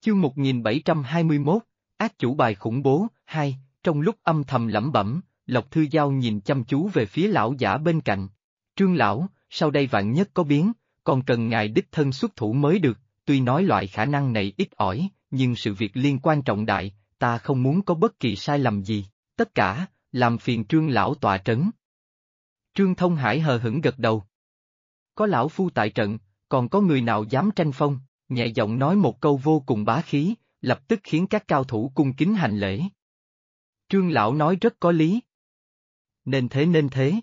Chương 1721, ác chủ bài khủng bố, 2, trong lúc âm thầm lẩm bẩm, Lộc Thư Giao nhìn chăm chú về phía lão giả bên cạnh. Trương lão, sau đây vạn nhất có biến, còn cần ngài đích thân xuất thủ mới được, tuy nói loại khả năng này ít ỏi, nhưng sự việc liên quan trọng đại, ta không muốn có bất kỳ sai lầm gì, tất cả, làm phiền Trương lão tọa trấn. Trương Thông Hải hờ hững gật đầu. Có lão phu tại trận, còn có người nào dám tranh phong, nhẹ giọng nói một câu vô cùng bá khí, lập tức khiến các cao thủ cung kính hành lễ. Trương lão nói rất có lý. Nên thế nên thế.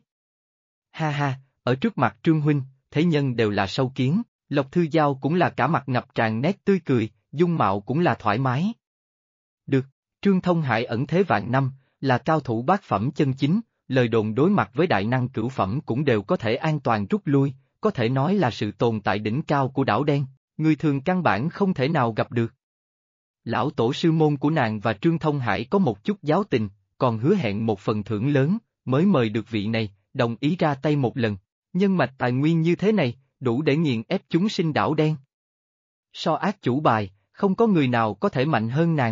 Ha ha, ở trước mặt Trương huynh, thế nhân đều là sâu kiến, Lộc Thư Giao cũng là cả mặt ngập tràn nét tươi cười, dung mạo cũng là thoải mái. Được, Trương Thông Hải ẩn thế vạn năm, là cao thủ bát phẩm chân chính, lời đồn đối mặt với đại năng cửu phẩm cũng đều có thể an toàn rút lui, có thể nói là sự tồn tại đỉnh cao của đảo đen, người thường căn bản không thể nào gặp được. Lão tổ sư môn của nàng và Trương Thông Hải có một chút giáo tình, còn hứa hẹn một phần thưởng lớn, mới mời được vị này, đồng ý ra tay một lần, nhân mạch tài nguyên như thế này, đủ để nghiền ép chúng sinh đảo đen. So ác chủ bài, không có người nào có thể mạnh hơn nàng.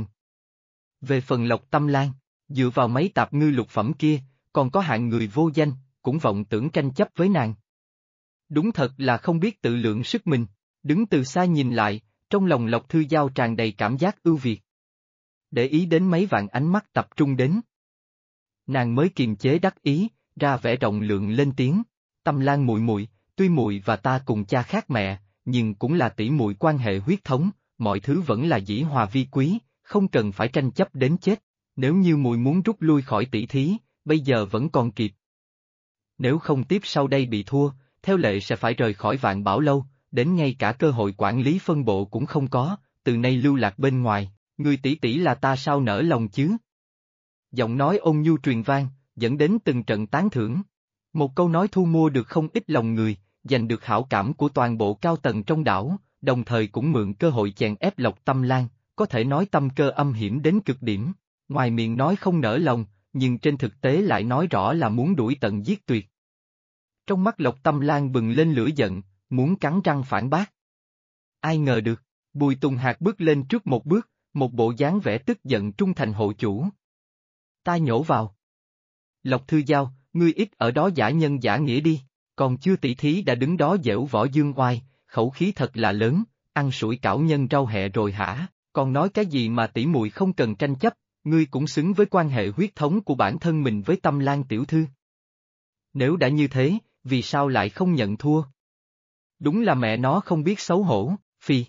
Về phần Lộc Tâm Lan, dựa vào mấy tạp ngư lục phẩm kia, còn có hạng người vô danh, cũng vọng tưởng tranh chấp với nàng. Đúng thật là không biết tự lượng sức mình, đứng từ xa nhìn lại, trong lòng Lộc Thư Giao tràn đầy cảm giác ưu việt. Để ý đến mấy vạn ánh mắt tập trung đến. Nàng mới kiềm chế đắc ý, ra vẻ rộng lượng lên tiếng, Tâm Lan muội muội, tuy muội và ta cùng cha khác mẹ, nhưng cũng là tỷ muội quan hệ huyết thống, mọi thứ vẫn là dĩ hòa vi quý, không cần phải tranh chấp đến chết, nếu như muội muốn rút lui khỏi tỷ thí, bây giờ vẫn còn kịp. Nếu không tiếp sau đây bị thua, theo lệ sẽ phải rời khỏi Vạn Bảo Lâu, đến ngay cả cơ hội quản lý phân bộ cũng không có, từ nay lưu lạc bên ngoài, người tỷ tỷ là ta sao nỡ lòng chứ? Giọng nói ôn nhu truyền vang, dẫn đến từng trận tán thưởng. Một câu nói thu mua được không ít lòng người, giành được hảo cảm của toàn bộ cao tầng trong đảo, đồng thời cũng mượn cơ hội chèn ép Lộc Tâm Lan, có thể nói tâm cơ âm hiểm đến cực điểm, ngoài miệng nói không nỡ lòng, nhưng trên thực tế lại nói rõ là muốn đuổi tận giết tuyệt. Trong mắt Lộc Tâm Lan bừng lên lửa giận, muốn cắn răng phản bác. Ai ngờ được, Bùi Tùng Hạc bước lên trước một bước, một bộ dáng vẻ tức giận trung thành hộ chủ. Ta nhổ vào. Lộc Thư Giao, ngươi ít ở đó giả nhân giả nghĩa đi, còn chưa tỷ thí đã đứng đó giễu võ dương oai, khẩu khí thật là lớn, ăn sủi cảo nhân rau hẹ rồi hả, còn nói cái gì mà tỷ muội không cần tranh chấp, ngươi cũng xứng với quan hệ huyết thống của bản thân mình với Tâm Lan tiểu thư. Nếu đã như thế, vì sao lại không nhận thua? Đúng là mẹ nó không biết xấu hổ, phi.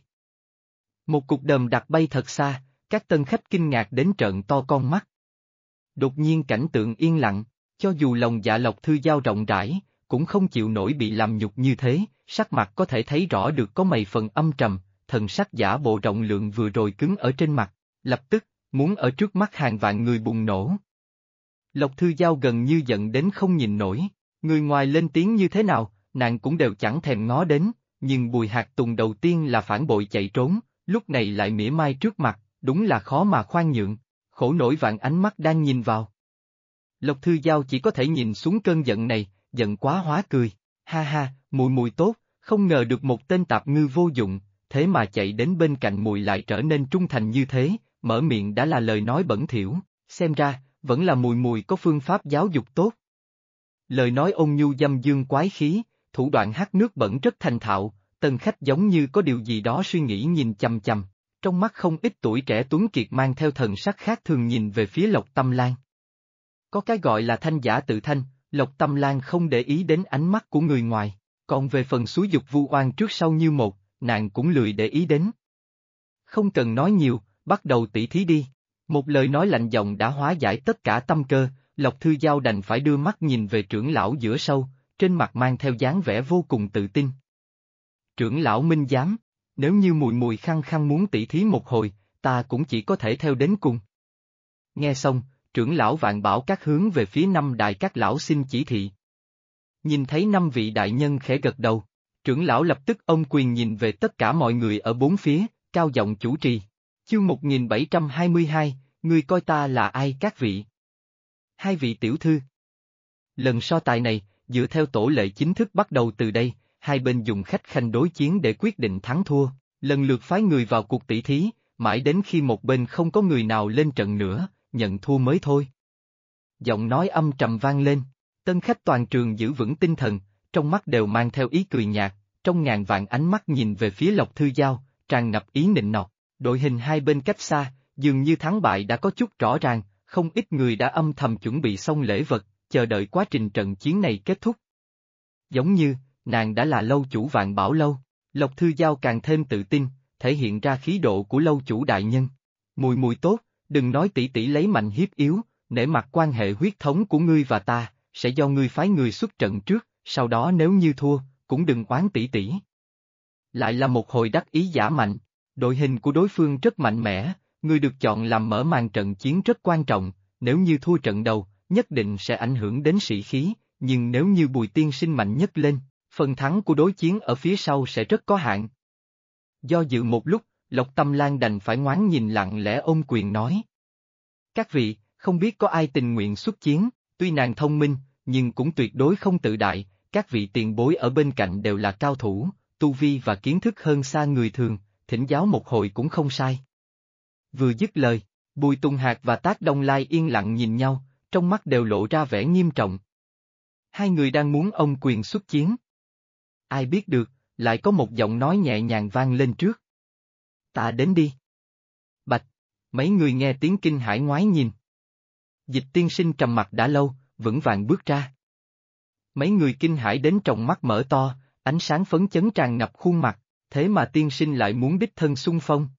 Một cục đờm đặt bay thật xa, các tân khách kinh ngạc đến trợn to con mắt. Đột nhiên cảnh tượng yên lặng, cho dù lòng dạ Lộc Thư Giao rộng rãi, cũng không chịu nổi bị làm nhục như thế, sắc mặt có thể thấy rõ được có mấy phần âm trầm, thần sắc giả bộ rộng lượng vừa rồi cứng ở trên mặt, lập tức, muốn ở trước mắt hàng vạn người bùng nổ. Lộc Thư Giao gần như giận đến không nhìn nổi, người ngoài lên tiếng như thế nào, nàng cũng đều chẳng thèm ngó đến, nhưng Bùi Hạc Tùng đầu tiên là phản bội chạy trốn, lúc này lại mỉa mai trước mặt, đúng là khó mà khoan nhượng, khổ nổi vạn ánh mắt đang nhìn vào. Lộc Thư Giao chỉ có thể nhìn xuống cơn giận này, giận quá hóa cười, ha ha, muội muội tốt, không ngờ được một tên tạp ngư vô dụng, thế mà chạy đến bên cạnh muội lại trở nên trung thành như thế, mở miệng đã là lời nói bẩn thỉu, xem ra, vẫn là muội muội có phương pháp giáo dục tốt. Lời nói ôn nhu dâm dương quái khí, thủ đoạn hắt nước bẩn rất thành thạo, tân khách giống như có điều gì đó suy nghĩ nhìn chằm chằm, trong mắt không ít tuổi trẻ tuấn kiệt mang theo thần sắc khác thường nhìn về phía Lộc Tâm Lan. Có cái gọi là thanh giả tự thanh, Lộc Tâm Lan không để ý đến ánh mắt của người ngoài, còn về phần xúi dục vu oan trước sau như một, nàng cũng lười để ý đến. Không cần nói nhiều, bắt đầu tỉ thí đi. Một lời nói lạnh giọng đã hóa giải tất cả tâm cơ, Lộc Thư Giao đành phải đưa mắt nhìn về trưởng lão giữa sâu, trên mặt mang theo dáng vẻ vô cùng tự tin. Trưởng lão minh giám, nếu như muội muội khăng khăng muốn tỉ thí một hồi, ta cũng chỉ có thể theo đến cùng. Nghe xong, trưởng lão Vạn Bảo Các hướng về phía năm đại các lão xin chỉ thị. Nhìn thấy năm vị đại nhân khẽ gật đầu, trưởng lão lập tức ôm quyền nhìn về tất cả mọi người ở bốn phía, cao giọng chủ trì. Chương 1722, ngươi coi ta là ai các vị? Hai vị tiểu thư. Lần so tài này, dựa theo tổ lệ chính thức bắt đầu từ đây, hai bên dùng khách khanh đối chiến để quyết định thắng thua, lần lượt phái người vào cuộc tỷ thí, mãi đến khi một bên không có người nào lên trận nữa, nhận thua mới thôi. Giọng nói âm trầm vang lên, tân khách toàn trường giữ vững tinh thần, trong mắt đều mang theo ý cười nhạt, trong ngàn vạn ánh mắt nhìn về phía Lộc Thư Giao, tràn ngập ý nịnh nọt. Đội hình hai bên cách xa, dường như thắng bại đã có chút rõ ràng, không ít người đã âm thầm chuẩn bị xong lễ vật, chờ đợi quá trình trận chiến này kết thúc. Giống như, nàng đã là lâu chủ Vạn Bảo Lâu, Lộc Thư Giao càng thêm tự tin, thể hiện ra khí độ của lâu chủ đại nhân. Mùi mùi tốt, đừng nói tỷ tỷ lấy mạnh hiếp yếu, nể mặt quan hệ huyết thống của ngươi và ta, sẽ do ngươi phái người xuất trận trước, sau đó nếu như thua, cũng đừng oán tỷ tỷ. Lại là một hồi đắc ý giả mạnh, đội hình của đối phương rất mạnh mẽ, ngươi được chọn làm mở màn trận chiến rất quan trọng, nếu như thua trận đầu, nhất định sẽ ảnh hưởng đến sĩ khí, nhưng nếu như Bùi tiên sinh mạnh nhất lên, phần thắng của đối chiến ở phía sau sẽ rất có hạn. Do dự một lúc, Lộc Tâm Lan đành phải ngoán nhìn lặng lẽ ôm quyền nói. Các vị, không biết có ai tình nguyện xuất chiến, tuy nàng thông minh, nhưng cũng tuyệt đối không tự đại, các vị tiền bối ở bên cạnh đều là cao thủ, tu vi và kiến thức hơn xa người thường, thỉnh giáo một hồi cũng không sai. Vừa dứt lời, Bùi Tùng Hạc và Tác Đông Lai yên lặng nhìn nhau, trong mắt đều lộ ra vẻ nghiêm trọng. Hai người đang muốn ông quyền xuất chiến. Ai biết được, lại có một giọng nói nhẹ nhàng vang lên trước. Ta đến đi. Bạch, mấy người nghe tiếng kinh hãi ngoái nhìn. Dịch tiên sinh trầm mặc đã lâu, vững vàng bước ra. Mấy người kinh hãi đến tròng mắt mở to, ánh sáng phấn chấn tràn ngập khuôn mặt, thế mà tiên sinh lại muốn đích thân xung phong.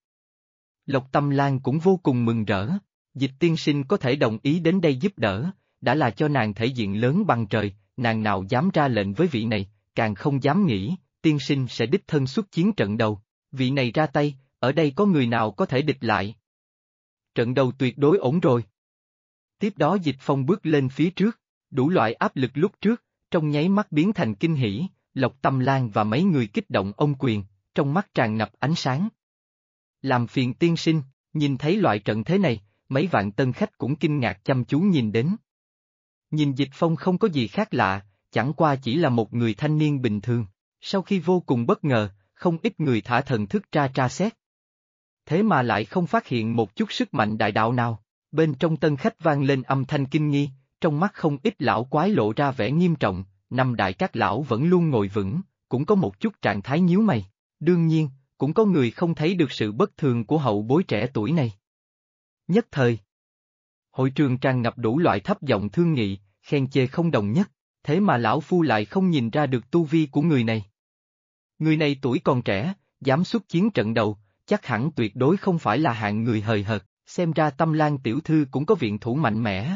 Lộc Tâm Lan cũng vô cùng mừng rỡ, dịch tiên sinh có thể đồng ý đến đây giúp đỡ, đã là cho nàng thể diện lớn bằng trời, nàng nào dám ra lệnh với vị này, càng không dám nghĩ, tiên sinh sẽ đích thân xuất chiến trận đầu, vị này ra tay, ở đây có người nào có thể địch lại. Trận đầu tuyệt đối ổn rồi. Tiếp đó Dịch Phong bước lên phía trước, đủ loại áp lực lúc trước, trong nháy mắt biến thành kinh hỉ, Lộc Tâm Lan và mấy người kích động ôm quyền, trong mắt tràn ngập ánh sáng. Làm phiền tiên sinh, nhìn thấy loại trận thế này, mấy vạn tân khách cũng kinh ngạc chăm chú nhìn đến. Nhìn Dịch Phong không có gì khác lạ, chẳng qua chỉ là một người thanh niên bình thường, sau khi vô cùng bất ngờ, không ít người thả thần thức tra xét. Thế mà lại không phát hiện một chút sức mạnh đại đạo nào, bên trong tân khách vang lên âm thanh kinh nghi, trong mắt không ít lão quái lộ ra vẻ nghiêm trọng, năm đại các lão vẫn luôn ngồi vững, cũng có một chút trạng thái nhíu mày, đương nhiên, cũng có người không thấy được sự bất thường của hậu bối trẻ tuổi này. Nhất thời, hội trường tràn ngập đủ loại thấp giọng thương nghị, khen chê không đồng nhất, thế mà lão phu lại không nhìn ra được tu vi của người này. Người này tuổi còn trẻ, dám xuất chiến trận đầu, chắc hẳn tuyệt đối không phải là hạng người hời hợt, xem ra Tâm Lan tiểu thư cũng có viện thủ mạnh mẽ.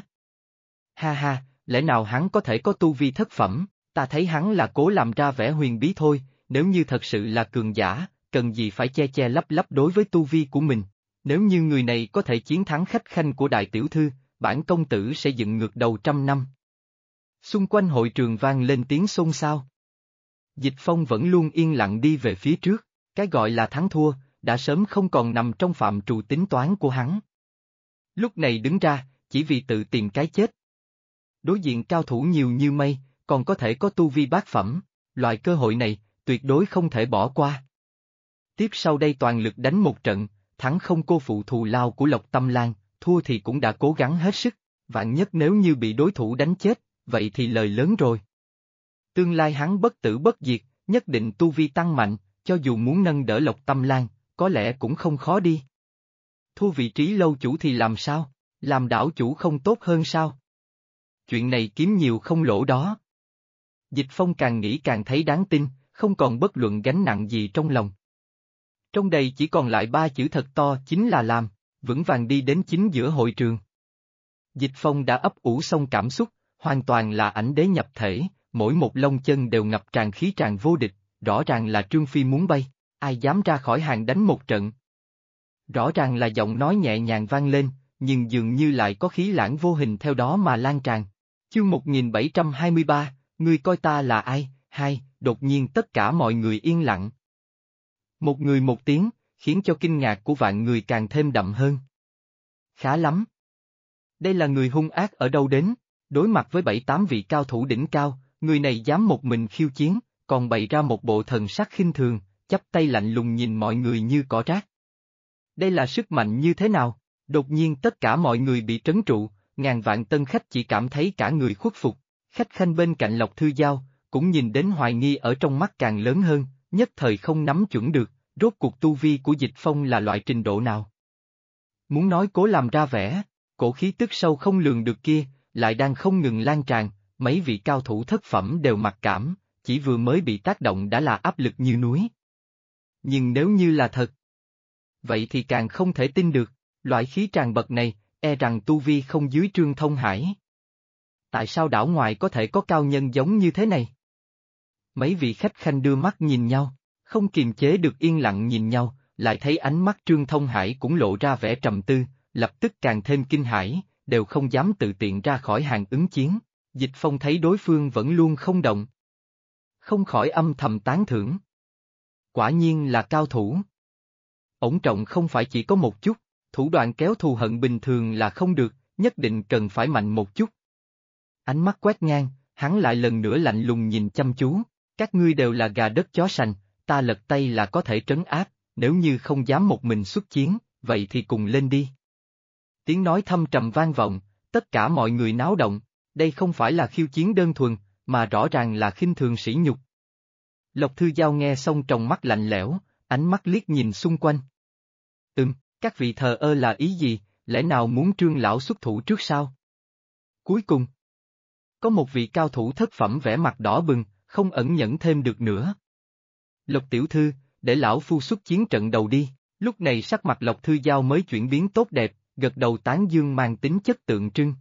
Ha ha, lẽ nào hắn có thể có tu vi thất phẩm, ta thấy hắn là cố làm ra vẻ huyền bí thôi, nếu như thật sự là cường giả, cần gì phải che lấp lấp đối với tu vi của mình. Nếu như người này có thể chiến thắng khách khanh của đại tiểu thư, bản công tử sẽ dựng ngược đầu 100 năm. Xung quanh hội trường vang lên tiếng xôn xao. Dịch Phong vẫn luôn yên lặng đi về phía trước, cái gọi là thắng thua, đã sớm không còn nằm trong phạm trù tính toán của hắn. Lúc này đứng ra, chỉ vì tự tìm cái chết. Đối diện cao thủ nhiều như mây, còn có thể có tu vi bát phẩm, loại cơ hội này, tuyệt đối không thể bỏ qua. Tiếp sau đây toàn lực đánh một trận, thắng không cô phụ thù lao của Lộc Tâm Lan, thua thì cũng đã cố gắng hết sức, vạn nhất nếu như bị đối thủ đánh chết, vậy thì lời lớn rồi. Tương lai hắn bất tử bất diệt, nhất định tu vi tăng mạnh, cho dù muốn nâng đỡ Lộc Tâm Lan, có lẽ cũng không khó đi. Thua vị trí lâu chủ thì làm sao, làm đảo chủ không tốt hơn sao? Chuyện này kiếm nhiều không lỗ đó. Dịch Phong càng nghĩ càng thấy đáng tin, không còn bất luận gánh nặng gì trong lòng. Trong đây chỉ còn lại 3 chữ thật to chính là làm, vững vàng đi đến chính giữa hội trường. Dịch Phong đã ấp ủ xong cảm xúc, hoàn toàn là ảnh đế nhập thể, mỗi một lông chân đều ngập tràn khí tràn vô địch, rõ ràng là Trương Phi muốn bay, ai dám ra khỏi hàng đánh một trận. Rõ ràng là giọng nói nhẹ nhàng vang lên, nhưng dường như lại có khí lãng vô hình theo đó mà lan tràn. Chương 1723, ngươi coi ta là ai, hai, đột nhiên tất cả mọi người yên lặng. Một người một tiếng, khiến cho kinh ngạc của vạn người càng thêm đậm hơn. Khá lắm. Đây là người hung ác ở đâu đến, đối mặt với 7-8 vị cao thủ đỉnh cao, người này dám một mình khiêu chiến, còn bày ra một bộ thần sắc khinh thường, chắp tay lạnh lùng nhìn mọi người như cỏ rác. Đây là sức mạnh như thế nào? Đột nhiên tất cả mọi người bị trấn trụ, ngàn vạn tân khách chỉ cảm thấy cả người khuất phục. Khách khanh bên cạnh Lộc Thư Giao, cũng nhìn đến hoài nghi ở trong mắt càng lớn hơn, nhất thời không nắm chuẩn được, rốt cuộc tu vi của Dịch Phong là loại trình độ nào. Muốn nói cố làm ra vẻ, cổ khí tức sâu không lường được kia, lại đang không ngừng lan tràn, mấy vị cao thủ thất phẩm đều mặc cảm, chỉ vừa mới bị tác động đã là áp lực như núi. Nhưng nếu như là thật, vậy thì càng không thể tin được, loại khí tràn bậc này, e rằng tu vi không dưới Trương Thông Hải. Tại sao đảo ngoài có thể có cao nhân giống như thế này? Mấy vị khách khanh đưa mắt nhìn nhau, không kiềm chế được yên lặng nhìn nhau, lại thấy ánh mắt Trương Thông Hải cũng lộ ra vẻ trầm tư, lập tức càng thêm kinh hãi, đều không dám tự tiện ra khỏi hàng ứng chiến. Dịch Phong thấy đối phương vẫn luôn không động, không khỏi âm thầm tán thưởng. Quả nhiên là cao thủ. Ổn trọng không phải chỉ có một chút, thủ đoạn kéo thù hận bình thường là không được, nhất định cần phải mạnh một chút. Ánh mắt quét ngang, hắn lại lần nữa lạnh lùng nhìn chăm chú, các ngươi đều là gà đất chó sành, ta lật tay là có thể trấn áp, nếu như không dám một mình xuất chiến, vậy thì cùng lên đi. Tiếng nói thâm trầm vang vọng, tất cả mọi người náo động, đây không phải là khiêu chiến đơn thuần, mà rõ ràng là khinh thường sỉ nhục. Lộc Thư Giao nghe xong trong mắt lạnh lẽo, ánh mắt liếc nhìn xung quanh. Các vị thờ ơ là ý gì, lẽ nào muốn Trương lão xuất thủ trước sao? Cuối cùng, có một vị cao thủ thất phẩm vẻ mặt đỏ bừng, không ẩn nhẫn thêm được nữa. Lộc tiểu thư, để lão phu xuất chiến trận đầu đi, lúc này sắc mặt Lộc Thư Giao mới chuyển biến tốt đẹp, gật đầu tán dương mang tính chất tượng trưng.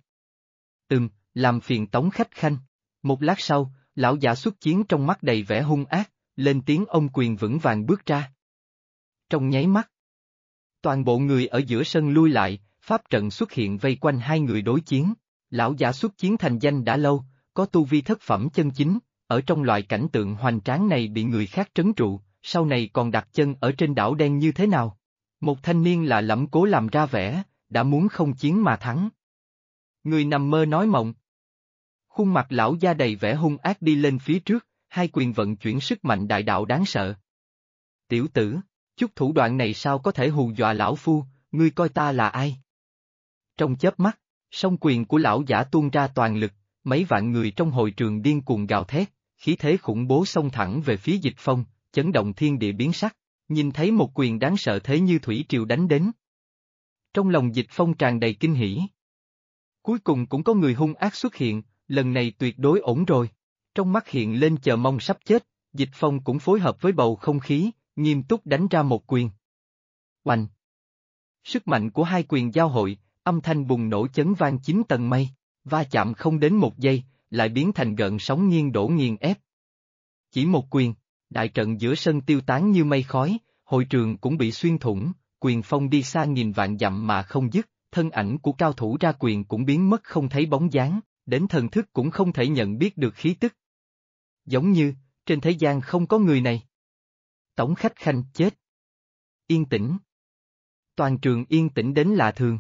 Làm phiền Tống khách khanh. Một lát sau, lão giả xuất chiến trong mắt đầy vẻ hung ác, lên tiếng ông quyền vững vàng bước ra. Trong nháy mắt, toàn bộ người ở giữa sân lui lại, pháp trận xuất hiện vây quanh hai người đối chiến. Lão giả xuất chiến thành danh đã lâu, có tu vi thất phẩm chân chính, ở trong loại cảnh tượng hoành tráng này bị người khác trấn trụ, sau này còn đặt chân ở trên đảo đen như thế nào? Một thanh niên lạ lẫm cố làm ra vẻ, đã muốn không chiến mà thắng. Người nằm mơ nói mộng. Khuôn mặt lão gia đầy vẻ hung ác đi lên phía trước, hai quyền vận chuyển sức mạnh đại đạo đáng sợ. Tiểu tử, chút thủ đoạn này sao có thể hù dọa lão phu, ngươi coi ta là ai? Trong chớp mắt, song quyền của lão giả tuôn ra toàn lực, mấy vạn người trong hội trường điên cuồng gào thét, khí thế khủng bố xông thẳng về phía Dịch Phong, chấn động thiên địa biến sắc, nhìn thấy một quyền đáng sợ thế như thủy triều đánh đến. Trong lòng Dịch Phong tràn đầy kinh hỉ. Cuối cùng cũng có người hung ác xuất hiện, lần này tuyệt đối ổn rồi. Trong mắt hiện lên chờ mong sắp chết, Dịch Phong cũng phối hợp với bầu không khí, nghiêm túc đánh ra một quyền. Oanh! Sức mạnh của hai quyền giao hội, âm thanh bùng nổ chấn vang 9 tầng mây, va chạm không đến một giây, lại biến thành gợn sóng nghiêng đổ nghiền ép. Chỉ một quyền, đại trận giữa sân tiêu tán như mây khói, hội trường cũng bị xuyên thủng, quyền phong đi xa nghìn vạn dặm mà không dứt, thân ảnh của cao thủ ra quyền cũng biến mất không thấy bóng dáng, đến thần thức cũng không thể nhận biết được khí tức. Giống như, trên thế gian không có người này. Tống khách khanh chết. Yên tĩnh. Toàn trường yên tĩnh đến lạ thường.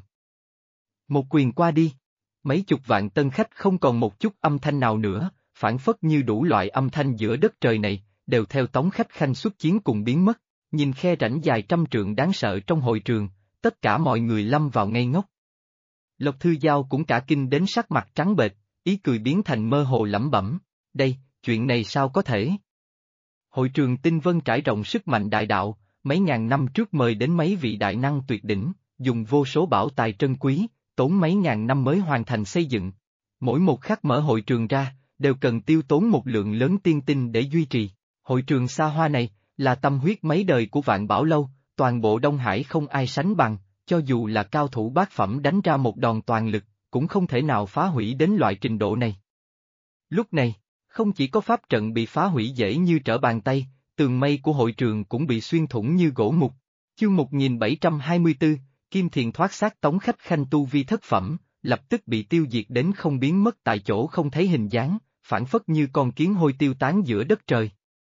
Một quyền qua đi, mấy chục vạn tân khách không còn một chút âm thanh nào nữa, phản phất như đủ loại âm thanh giữa đất trời này, đều theo Tống khách khanh xuất chiến cùng biến mất, nhìn khe rãnh dài trăm trượng đáng sợ trong hội trường, tất cả mọi người lâm vào ngây ngốc. Lộc Thư Giao cũng cả kinh đến sắc mặt trắng bệch, ý cười biến thành mơ hồ lẩm bẩm, đây, chuyện này sao có thể? Hội trường tinh vân trải rộng sức mạnh đại đạo, mấy ngàn năm trước mời đến mấy vị đại năng tuyệt đỉnh, dùng vô số bảo tài trân quý, tốn mấy ngàn năm mới hoàn thành xây dựng. Mỗi một khắc mở hội trường ra, đều cần tiêu tốn một lượng lớn tiên tinh để duy trì. Hội trường xa hoa này, là tâm huyết mấy đời của Vạn Bảo Lâu, toàn bộ Đông Hải không ai sánh bằng, cho dù là cao thủ bát phẩm đánh ra một đòn toàn lực, cũng không thể nào phá hủy đến loại trình độ này. Lúc này, không chỉ có pháp trận bị phá hủy dễ như trở bàn tay, tường mây của hội trường cũng bị xuyên thủng như gỗ mục. Chương 1724, Kim Thiền thoát xác Tống khách khanh tu vi thất phẩm, lập tức bị tiêu diệt đến không biến mất tại chỗ không thấy hình dáng, phản phất như con kiến hôi tiêu tán giữa đất trời.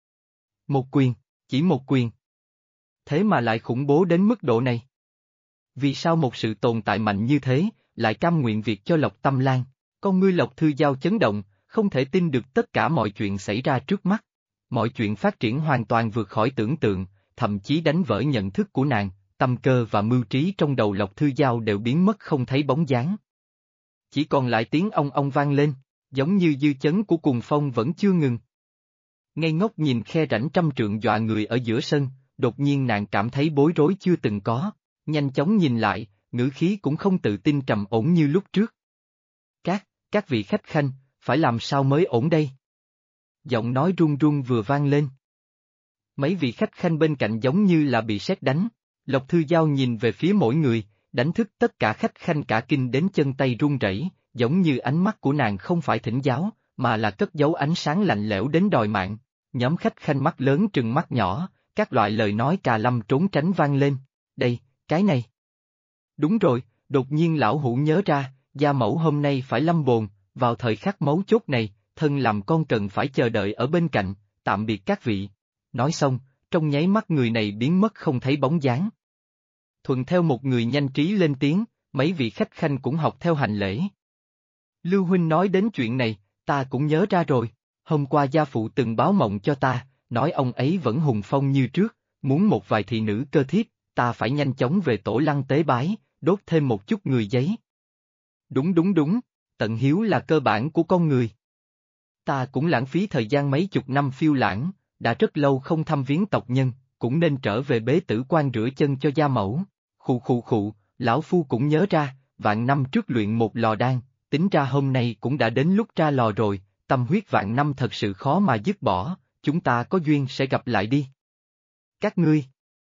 Một quyền, chỉ một quyền. Thế mà lại khủng bố đến mức độ này. Vì sao một sự tồn tại mạnh như thế, lại cam nguyện việc cho Lộc Tâm Lan? Con ngươi Lộc Thư Giao chấn động, không thể tin được tất cả mọi chuyện xảy ra trước mắt. Mọi chuyện phát triển hoàn toàn vượt khỏi tưởng tượng, thậm chí đánh vỡ nhận thức của nàng, tâm cơ và mưu trí trong đầu Lộc Thư Giao đều biến mất không thấy bóng dáng. Chỉ còn lại tiếng ong ong vang lên, giống như dư chấn của cuồng phong vẫn chưa ngừng. Ngây ngốc nhìn khe rãnh trăm trượng dọa người ở giữa sân, đột nhiên nàng cảm thấy bối rối chưa từng có, nhanh chóng nhìn lại, ngữ khí cũng không tự tin trầm ổn như lúc trước. Các vị khách khanh, phải làm sao mới ổn đây? Giọng nói run run vừa vang lên. Mấy vị khách khanh bên cạnh giống như là bị sét đánh, Lộc Thư Giao nhìn về phía mỗi người, đánh thức tất cả khách khanh cả kinh đến chân tay run rẩy, giống như ánh mắt của nàng không phải thỉnh giáo, mà là cất giấu ánh sáng lạnh lẽo đến đòi mạng. Nhóm khách khanh mắt lớn trừng mắt nhỏ, các loại lời nói cà lâm trốn tránh vang lên. Đây, cái này. Đúng rồi, đột nhiên lão hủ nhớ ra, gia mẫu hôm nay phải lâm bồn, vào thời khắc mấu chốt này, thân làm con cần phải chờ đợi ở bên cạnh, tạm biệt các vị. Nói xong, trong nháy mắt người này biến mất không thấy bóng dáng. Thuận theo một người nhanh trí lên tiếng, mấy vị khách khanh cũng học theo hành lễ. Lưu huynh nói đến chuyện này, ta cũng nhớ ra rồi, hôm qua gia phụ từng báo mộng cho ta, nói ông ấy vẫn hùng phong như trước, muốn một vài thị nữ cơ thiếp, ta phải nhanh chóng về tổ lăng tế bái, đốt thêm một chút người giấy. Đúng, tận hiếu là cơ bản của con người. Ta cũng lãng phí thời gian mấy chục năm phiêu lãng, đã rất lâu không thăm viếng tộc nhân, cũng nên trở về bế tử quan rửa chân cho gia mẫu. Khụ, lão phu cũng nhớ ra, vạn năm trước luyện một lò đan, tính ra hôm nay cũng đã đến lúc ra lò rồi, tâm huyết vạn năm thật sự khó mà dứt bỏ, chúng ta có duyên sẽ gặp lại đi. Các ngươi.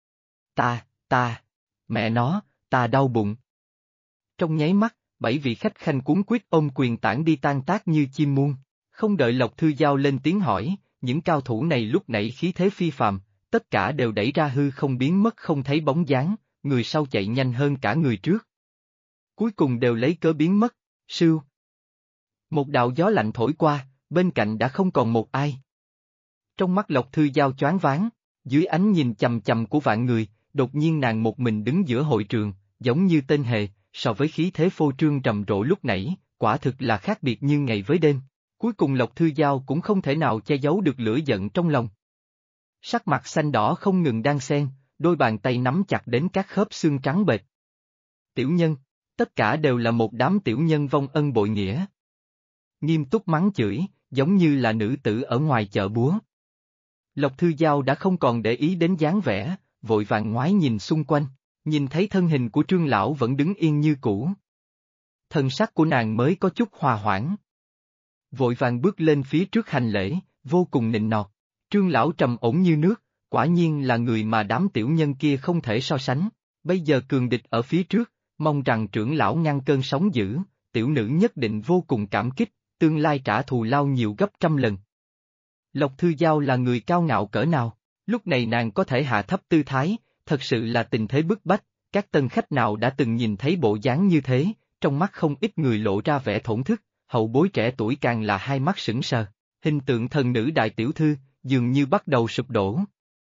Mẹ nó, ta đau bụng. Trong nháy mắt, 7 vị khách khanh cuốn quýt ôm quyền tản đi tan tác như chim muôn, không đợi Lộc Thư Giao lên tiếng hỏi, những cao thủ này lúc nãy khí thế phi phàm, tất cả đều đẩy ra hư không biến mất không thấy bóng dáng, người sau chạy nhanh hơn cả người trước. Cuối cùng đều lấy cớ biến mất, sưu. Một đạo gió lạnh thổi qua, bên cạnh đã không còn một ai. Trong mắt Lộc Thư Giao choáng váng, dưới ánh nhìn chằm chằm của vạn người, đột nhiên nàng một mình đứng giữa hội trường, giống như tên hề, so với khí thế phô trương rầm rộ lúc nãy, quả thực là khác biệt như ngày với đêm. Cuối cùng Lộc Thư Giao cũng không thể nào che giấu được lửa giận trong lòng. Sắc mặt xanh đỏ không ngừng đan xen, đôi bàn tay nắm chặt đến các khớp xương trắng bệch. Tiểu nhân, tất cả đều là một đám tiểu nhân vong ân bội nghĩa. Nghiêm túc mắng chửi, giống như là nữ tử ở ngoài chợ búa. Lộc Thư Giao đã không còn để ý đến dáng vẻ, vội vàng ngoái nhìn xung quanh, nhìn thấy thân hình của Trương lão vẫn đứng yên như cũ. Thân sắc của nàng mới có chút hòa hoãn. Vội vàng bước lên phía trước hành lễ, vô cùng nịnh nọt. Trương lão trầm ổn như nước, quả nhiên là người mà đám tiểu nhân kia không thể so sánh. Bây giờ cường địch ở phía trước, mong rằng trưởng lão ngăn cơn sóng dữ, tiểu nữ nhất định vô cùng cảm kích, tương lai trả thù lao nhiều gấp trăm lần. Lộc Thư Giao là người cao ngạo cỡ nào, lúc này nàng có thể hạ thấp tư thái, thật sự là tình thế bức bách, các tân khách nào đã từng nhìn thấy bộ dáng như thế, trong mắt không ít người lộ ra vẻ thổn thức, hậu bối trẻ tuổi càng là hai mắt sững sờ, hình tượng thần nữ đại tiểu thư, dường như bắt đầu sụp đổ.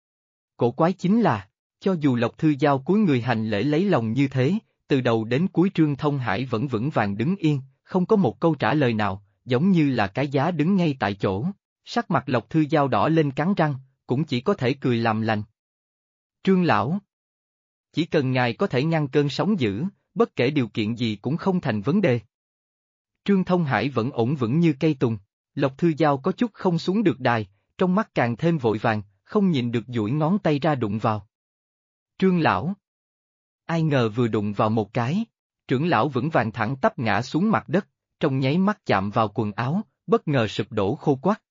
Cổ quái chính là, cho dù Lộc Thư Giao cúi người hành lễ lấy lòng như thế, từ đầu đến cuối Trương Thông Hải vẫn vững vàng đứng yên, không có một câu trả lời nào, giống như là cái giá đứng ngay tại chỗ. Sắc mặt Lộc Thư Giao đỏ lên cắn răng, cũng chỉ có thể cười làm lành. Trương lão, chỉ cần ngài có thể ngăn cơn sóng dữ, bất kể điều kiện gì cũng không thành vấn đề. Trương Thông Hải vẫn ổn vững như cây tùng, Lộc Thư Giao có chút không xuống được đài, trong mắt càng thêm vội vàng, không nhìn được duỗi ngón tay ra đụng vào. Trương lão, ai ngờ vừa đụng vào một cái, trưởng lão vững vàng thẳng tắp ngã xuống mặt đất, trong nháy mắt chạm vào quần áo, bất ngờ sụp đổ khô quắt.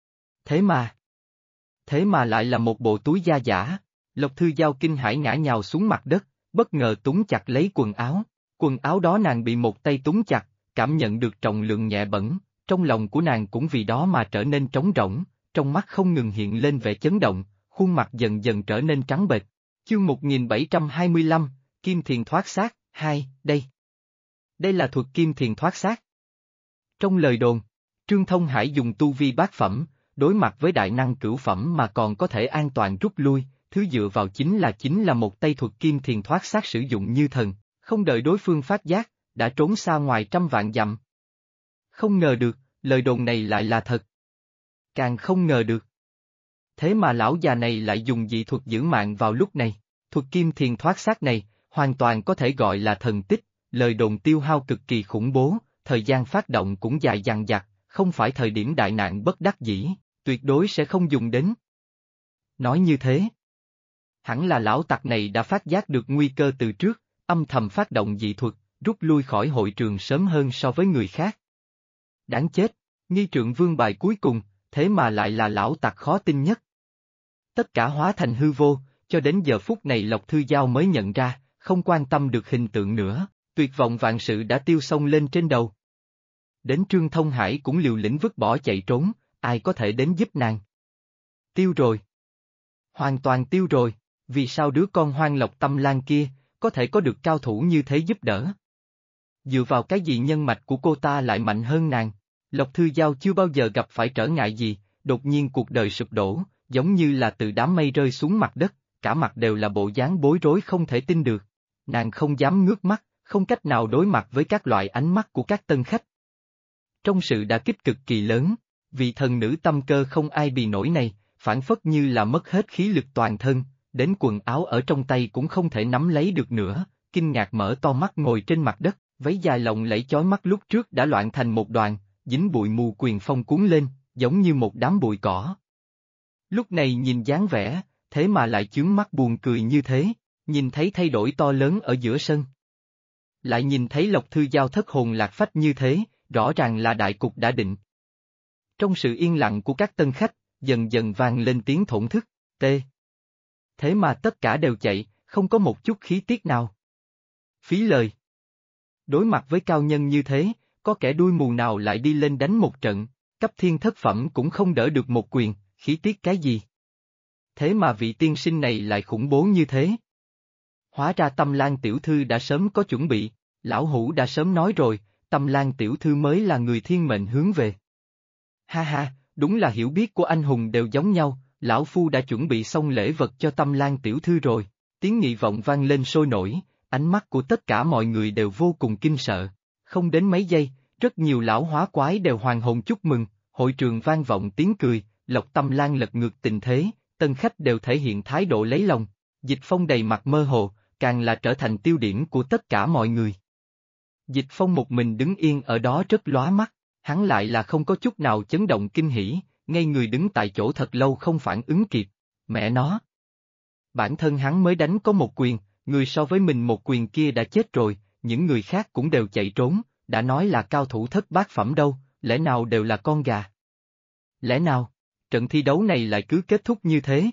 Thế mà lại là một bộ túi da giả, Lộc Thư Giao kinh hãi ngã nhào xuống mặt đất, bất ngờ túm chặt lấy quần áo đó nàng bị một tay túm chặt, cảm nhận được trọng lượng nhẹ bẩn, trong lòng của nàng cũng vì đó mà trở nên trống rỗng, trong mắt không ngừng hiện lên vẻ chấn động, khuôn mặt dần dần trở nên trắng bệch. Chương 1725, Kim Thiền thoát xác, 2, đây. Đây là thuật Kim Thiền thoát xác. Trong lời đồn, Trương Thông Hải dùng tu vi bát phẩm, đối mặt với đại năng cửu phẩm mà còn có thể an toàn rút lui, thứ dựa vào chính là một tay thuật Kim Thiền thoát xác sử dụng như thần, không đợi đối phương phát giác, đã trốn xa ngoài trăm vạn dặm. Không ngờ được, lời đồn này lại là thật. Càng không ngờ được. Thế mà lão già này lại dùng dị thuật giữ mạng vào lúc này, Thuật kim thiền thoát xác này, hoàn toàn có thể gọi là thần tích, lời đồn tiêu hao cực kỳ khủng bố, thời gian phát động cũng dài dằng dặc, không phải thời điểm đại nạn bất đắc dĩ, tuyệt đối sẽ không dùng đến. Nói như thế, hẳn là lão tặc này đã phát giác được nguy cơ từ trước, âm thầm phát động dị thuật, rút lui khỏi hội trường sớm hơn so với người khác. Đáng chết, nghi trượng vương bài cuối cùng, thế mà lại là lão tặc khó tin nhất. Tất cả hóa thành hư vô, cho đến giờ phút này Lộc Thư Giao mới nhận ra, không quan tâm được hình tượng nữa, tuyệt vọng vạn sự đã tiêu xông lên trên đầu. Đến Trương Thông Hải cũng liều lĩnh vứt bỏ chạy trốn, ai có thể đến giúp nàng. Tiêu rồi. Hoàn toàn tiêu rồi, vì sao đứa con Hoang Lộc Tâm Lan kia, có thể có được cao thủ như thế giúp đỡ? Dựa vào cái gì nhân mạch của cô ta lại mạnh hơn nàng? Lộc Thư Giao chưa bao giờ gặp phải trở ngại gì, đột nhiên cuộc đời sụp đổ, giống như là từ đám mây rơi xuống mặt đất, cả mặt đều là bộ dáng bối rối không thể tin được. Nàng không dám ngước mắt, không cách nào đối mặt với các loại ánh mắt của các tân khách. Trong sự đả kích cực kỳ lớn, vị thần nữ tâm cơ không ai bì nổi này, phản phất như là mất hết khí lực toàn thân, đến quần áo ở trong tay cũng không thể nắm lấy được nữa, kinh ngạc mở to mắt ngồi trên mặt đất, váy dài lộng lẫy chói mắt lúc trước đã loạn thành một đoàn, dính bụi mù quyền phong cuốn lên, giống như một đám bụi cỏ. Lúc này nhìn dáng vẻ, thế mà lại chướng mắt buồn cười như thế, nhìn thấy thay đổi to lớn ở giữa sân. Lại nhìn thấy Lộc Thư Giao thất hồn lạc phách như thế, rõ ràng là đại cục đã định. Trong sự yên lặng của các tân khách, dần dần vang lên tiếng thổn thức, tê. Thế mà tất cả đều chạy, không có một chút khí tiết nào. Phí lời. Đối mặt với cao nhân như thế, có kẻ đuôi mù nào lại đi lên đánh một trận, cấp thiên thất phẩm cũng không đỡ được một quyền, khí tiết cái gì? Thế mà vị tiên sinh này lại khủng bố như thế. Hóa ra Tâm Lan tiểu thư đã sớm có chuẩn bị, lão hủ đã sớm nói rồi, Tâm Lan tiểu thư mới là người thiên mệnh hướng về. Ha ha, đúng là hiểu biết của anh hùng đều giống nhau, lão phu đã chuẩn bị xong lễ vật cho Tâm Lan tiểu thư rồi, tiếng nghị vọng vang lên sôi nổi, ánh mắt của tất cả mọi người đều vô cùng kinh sợ. Không đến mấy giây, rất nhiều lão hóa quái đều hoàn hồn chúc mừng, hội trường vang vọng tiếng cười, Lộc Tâm Lan lật ngược tình thế, tân khách đều thể hiện thái độ lấy lòng, Dịch Phong đầy mặt mơ hồ, càng là trở thành tiêu điểm của tất cả mọi người. Dịch Phong một mình đứng yên ở đó rất lóa mắt, hắn lại là không có chút nào chấn động kinh hỉ, ngay người đứng tại chỗ thật lâu không phản ứng kịp, mẹ nó. Bản thân hắn mới đánh có một quyền, người so với mình một quyền kia đã chết rồi, những người khác cũng đều chạy trốn, đã nói là cao thủ thất bát phẩm đâu, lẽ nào đều là con gà? Lẽ nào, trận thi đấu này lại cứ kết thúc như thế?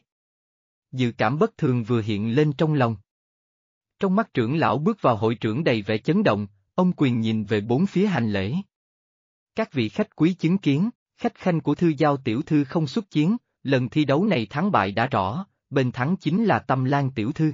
Dự cảm bất thường vừa hiện lên trong lòng. Trong mắt trưởng lão bước vào hội trưởng đầy vẻ chấn động, ông quyền nhìn về bốn phía hành lễ. Các vị khách quý chứng kiến, khách khanh của Thư Giao tiểu thư không xuất chiến, lần thi đấu này thắng bại đã rõ, bên thắng chính là Tâm Lan tiểu thư.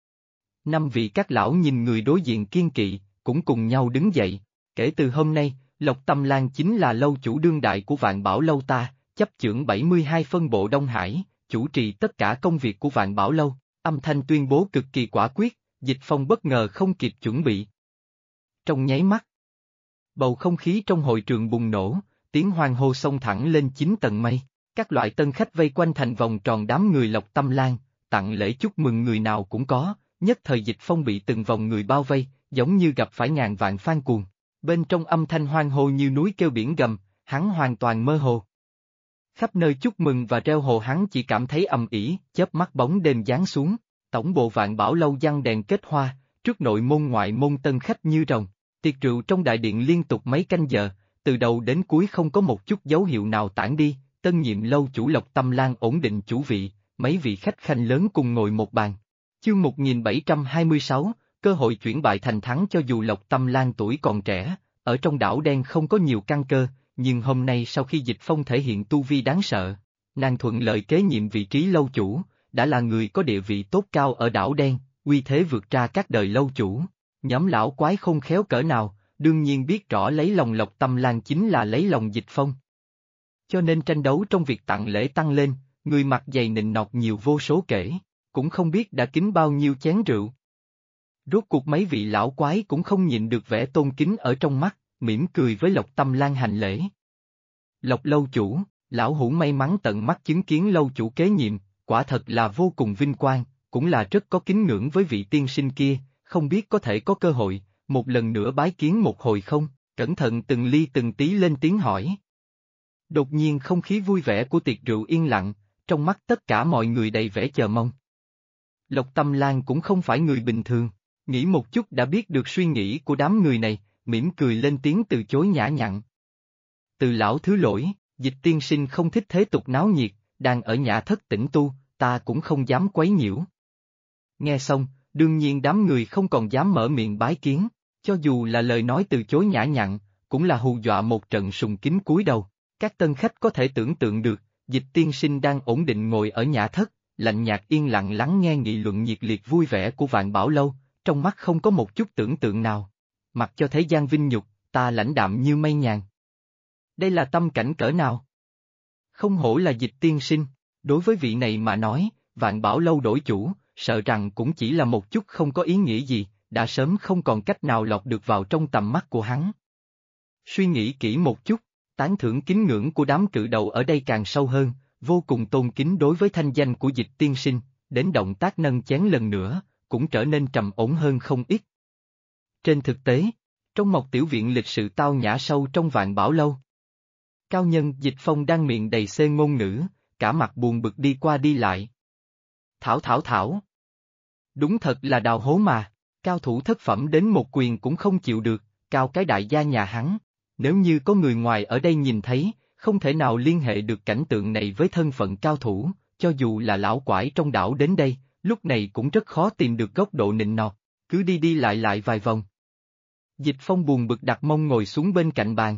Năm vị các lão nhìn người đối diện kiên kỵ, cũng cùng nhau đứng dậy, kể từ hôm nay, Lộc Tâm Lan chính là lâu chủ đương đại của Vạn Bảo Lâu ta, chấp chưởng 72 phân bộ Đông Hải, chủ trì tất cả công việc của Vạn Bảo Lâu, âm thanh tuyên bố cực kỳ quả quyết, Dịch Phong bất ngờ không kịp chuẩn bị. Trong nháy mắt, bầu không khí trong hội trường bùng nổ, tiếng hoan hô xông thẳng lên 9 tầng mây, các loại tân khách vây quanh thành vòng tròn đám người Lộc Tâm Lan, tặng lễ chúc mừng người nào cũng có, nhất thời Dịch Phong bị từng vòng người bao vây, giống như gặp phải ngàn vạn fan cuồng. Bên trong âm thanh hoan hô như núi kêu biển gầm, hắn hoàn toàn mơ hồ. Khắp nơi chúc mừng và reo hò hắn chỉ cảm thấy ầm ĩ, chớp mắt bóng đêm giáng xuống, tổng bộ Vạn Bảo Lâu giăng đèn kết hoa, trước nội môn ngoại môn tân khách như rồng, tiệc rượu trong đại điện liên tục mấy canh giờ, từ đầu đến cuối không có một chút dấu hiệu nào tản đi, tân nhiệm lâu chủ Lộc Tâm Lan ổn định chủ vị, mấy vị khách khanh lớn cùng ngồi một bàn. Chương 1726, cơ hội chuyển bại thành thắng cho dù Lộc Tâm Lan tuổi còn trẻ, ở trong đảo đen không có nhiều căn cơ, nhưng hôm nay sau khi Dịch Phong thể hiện tu vi đáng sợ, nàng thuận lợi kế nhiệm vị trí lâu chủ, đã là người có địa vị tốt cao ở đảo đen, uy thế vượt ra các đời lâu chủ. Nhóm lão quái không khéo cỡ nào, đương nhiên biết rõ lấy lòng Lộc Tâm Lan chính là lấy lòng Dịch Phong. Cho nên tranh đấu trong việc tặng lễ tăng lên, người mặc giày nịnh nọt nhiều vô số kể, cũng không biết đã kính bao nhiêu chén rượu. Rốt cuộc mấy vị lão quái cũng không nhịn được vẻ tôn kính ở trong mắt, mỉm cười với Lộc Tâm Lan hành lễ. Lộc lâu chủ, lão hủ may mắn tận mắt chứng kiến lâu chủ kế nhiệm, quả thật là vô cùng vinh quang, cũng là rất có kính ngưỡng với vị tiên sinh kia, không biết có thể có cơ hội, một lần nữa bái kiến một hồi không, cẩn thận từng ly từng tí lên tiếng hỏi. Đột nhiên không khí vui vẻ của tiệc rượu yên lặng, trong mắt tất cả mọi người đầy vẻ chờ mong. Lộc Tâm Lan cũng không phải người bình thường, nghĩ một chút đã biết được suy nghĩ của đám người này, mỉm cười lên tiếng từ chối nhã nhặn. Từ lão thứ lỗi, Dịch tiên sinh không thích thế tục náo nhiệt, đang ở nhã thất tĩnh tu, ta cũng không dám quấy nhiễu. Nghe xong, đương nhiên đám người không còn dám mở miệng bái kiến, cho dù là lời nói từ chối nhã nhặn, cũng là hù dọa một trận sùng kính cúi đầu. Các tân khách có thể tưởng tượng được, Dịch tiên sinh đang ổn định ngồi ở nhã thất, lạnh nhạt yên lặng lắng nghe nghị luận nhiệt liệt vui vẻ của Vạn Bảo Lâu, trong mắt không có một chút tưởng tượng nào. Mặc cho thế gian vinh nhục, ta lãnh đạm như mây nhàn. Đây là tâm cảnh cỡ nào? Không hổ là Dịch tiên sinh, đối với vị này mà nói, Vạn Bảo Lâu đổi chủ, sợ rằng cũng chỉ là một chút không có ý nghĩa gì, đã sớm không còn cách nào lọt được vào trong tầm mắt của hắn. Suy nghĩ kỹ một chút, tán thưởng kính ngưỡng của đám cự đầu ở đây càng sâu hơn, vô cùng tôn kính đối với thanh danh của Dịch tiên sinh, đến động tác nâng chén lần nữa, cũng trở nên trầm ổn hơn không ít. Trên thực tế, trong một tiểu viện lịch sự tao nhã sâu trong Vạn Bảo Lâu, cao nhân Dịch Phong đang miệng đầy xê ngôn ngữ, cả mặt buồn bực đi qua đi lại. Thảo. Đúng thật là đào hố mà, cao thủ thất phẩm đến một quyền cũng không chịu được, cao cái đại gia nhà hắn. Nếu như có người ngoài ở đây nhìn thấy, không thể nào liên hệ được cảnh tượng này với thân phận cao thủ, cho dù là lão quải trong đảo đến đây, lúc này cũng rất khó tìm được góc độ nịnh nọt, cứ đi đi lại vài vòng. Dịch Phong buồn bực đặt mông ngồi xuống bên cạnh bàn.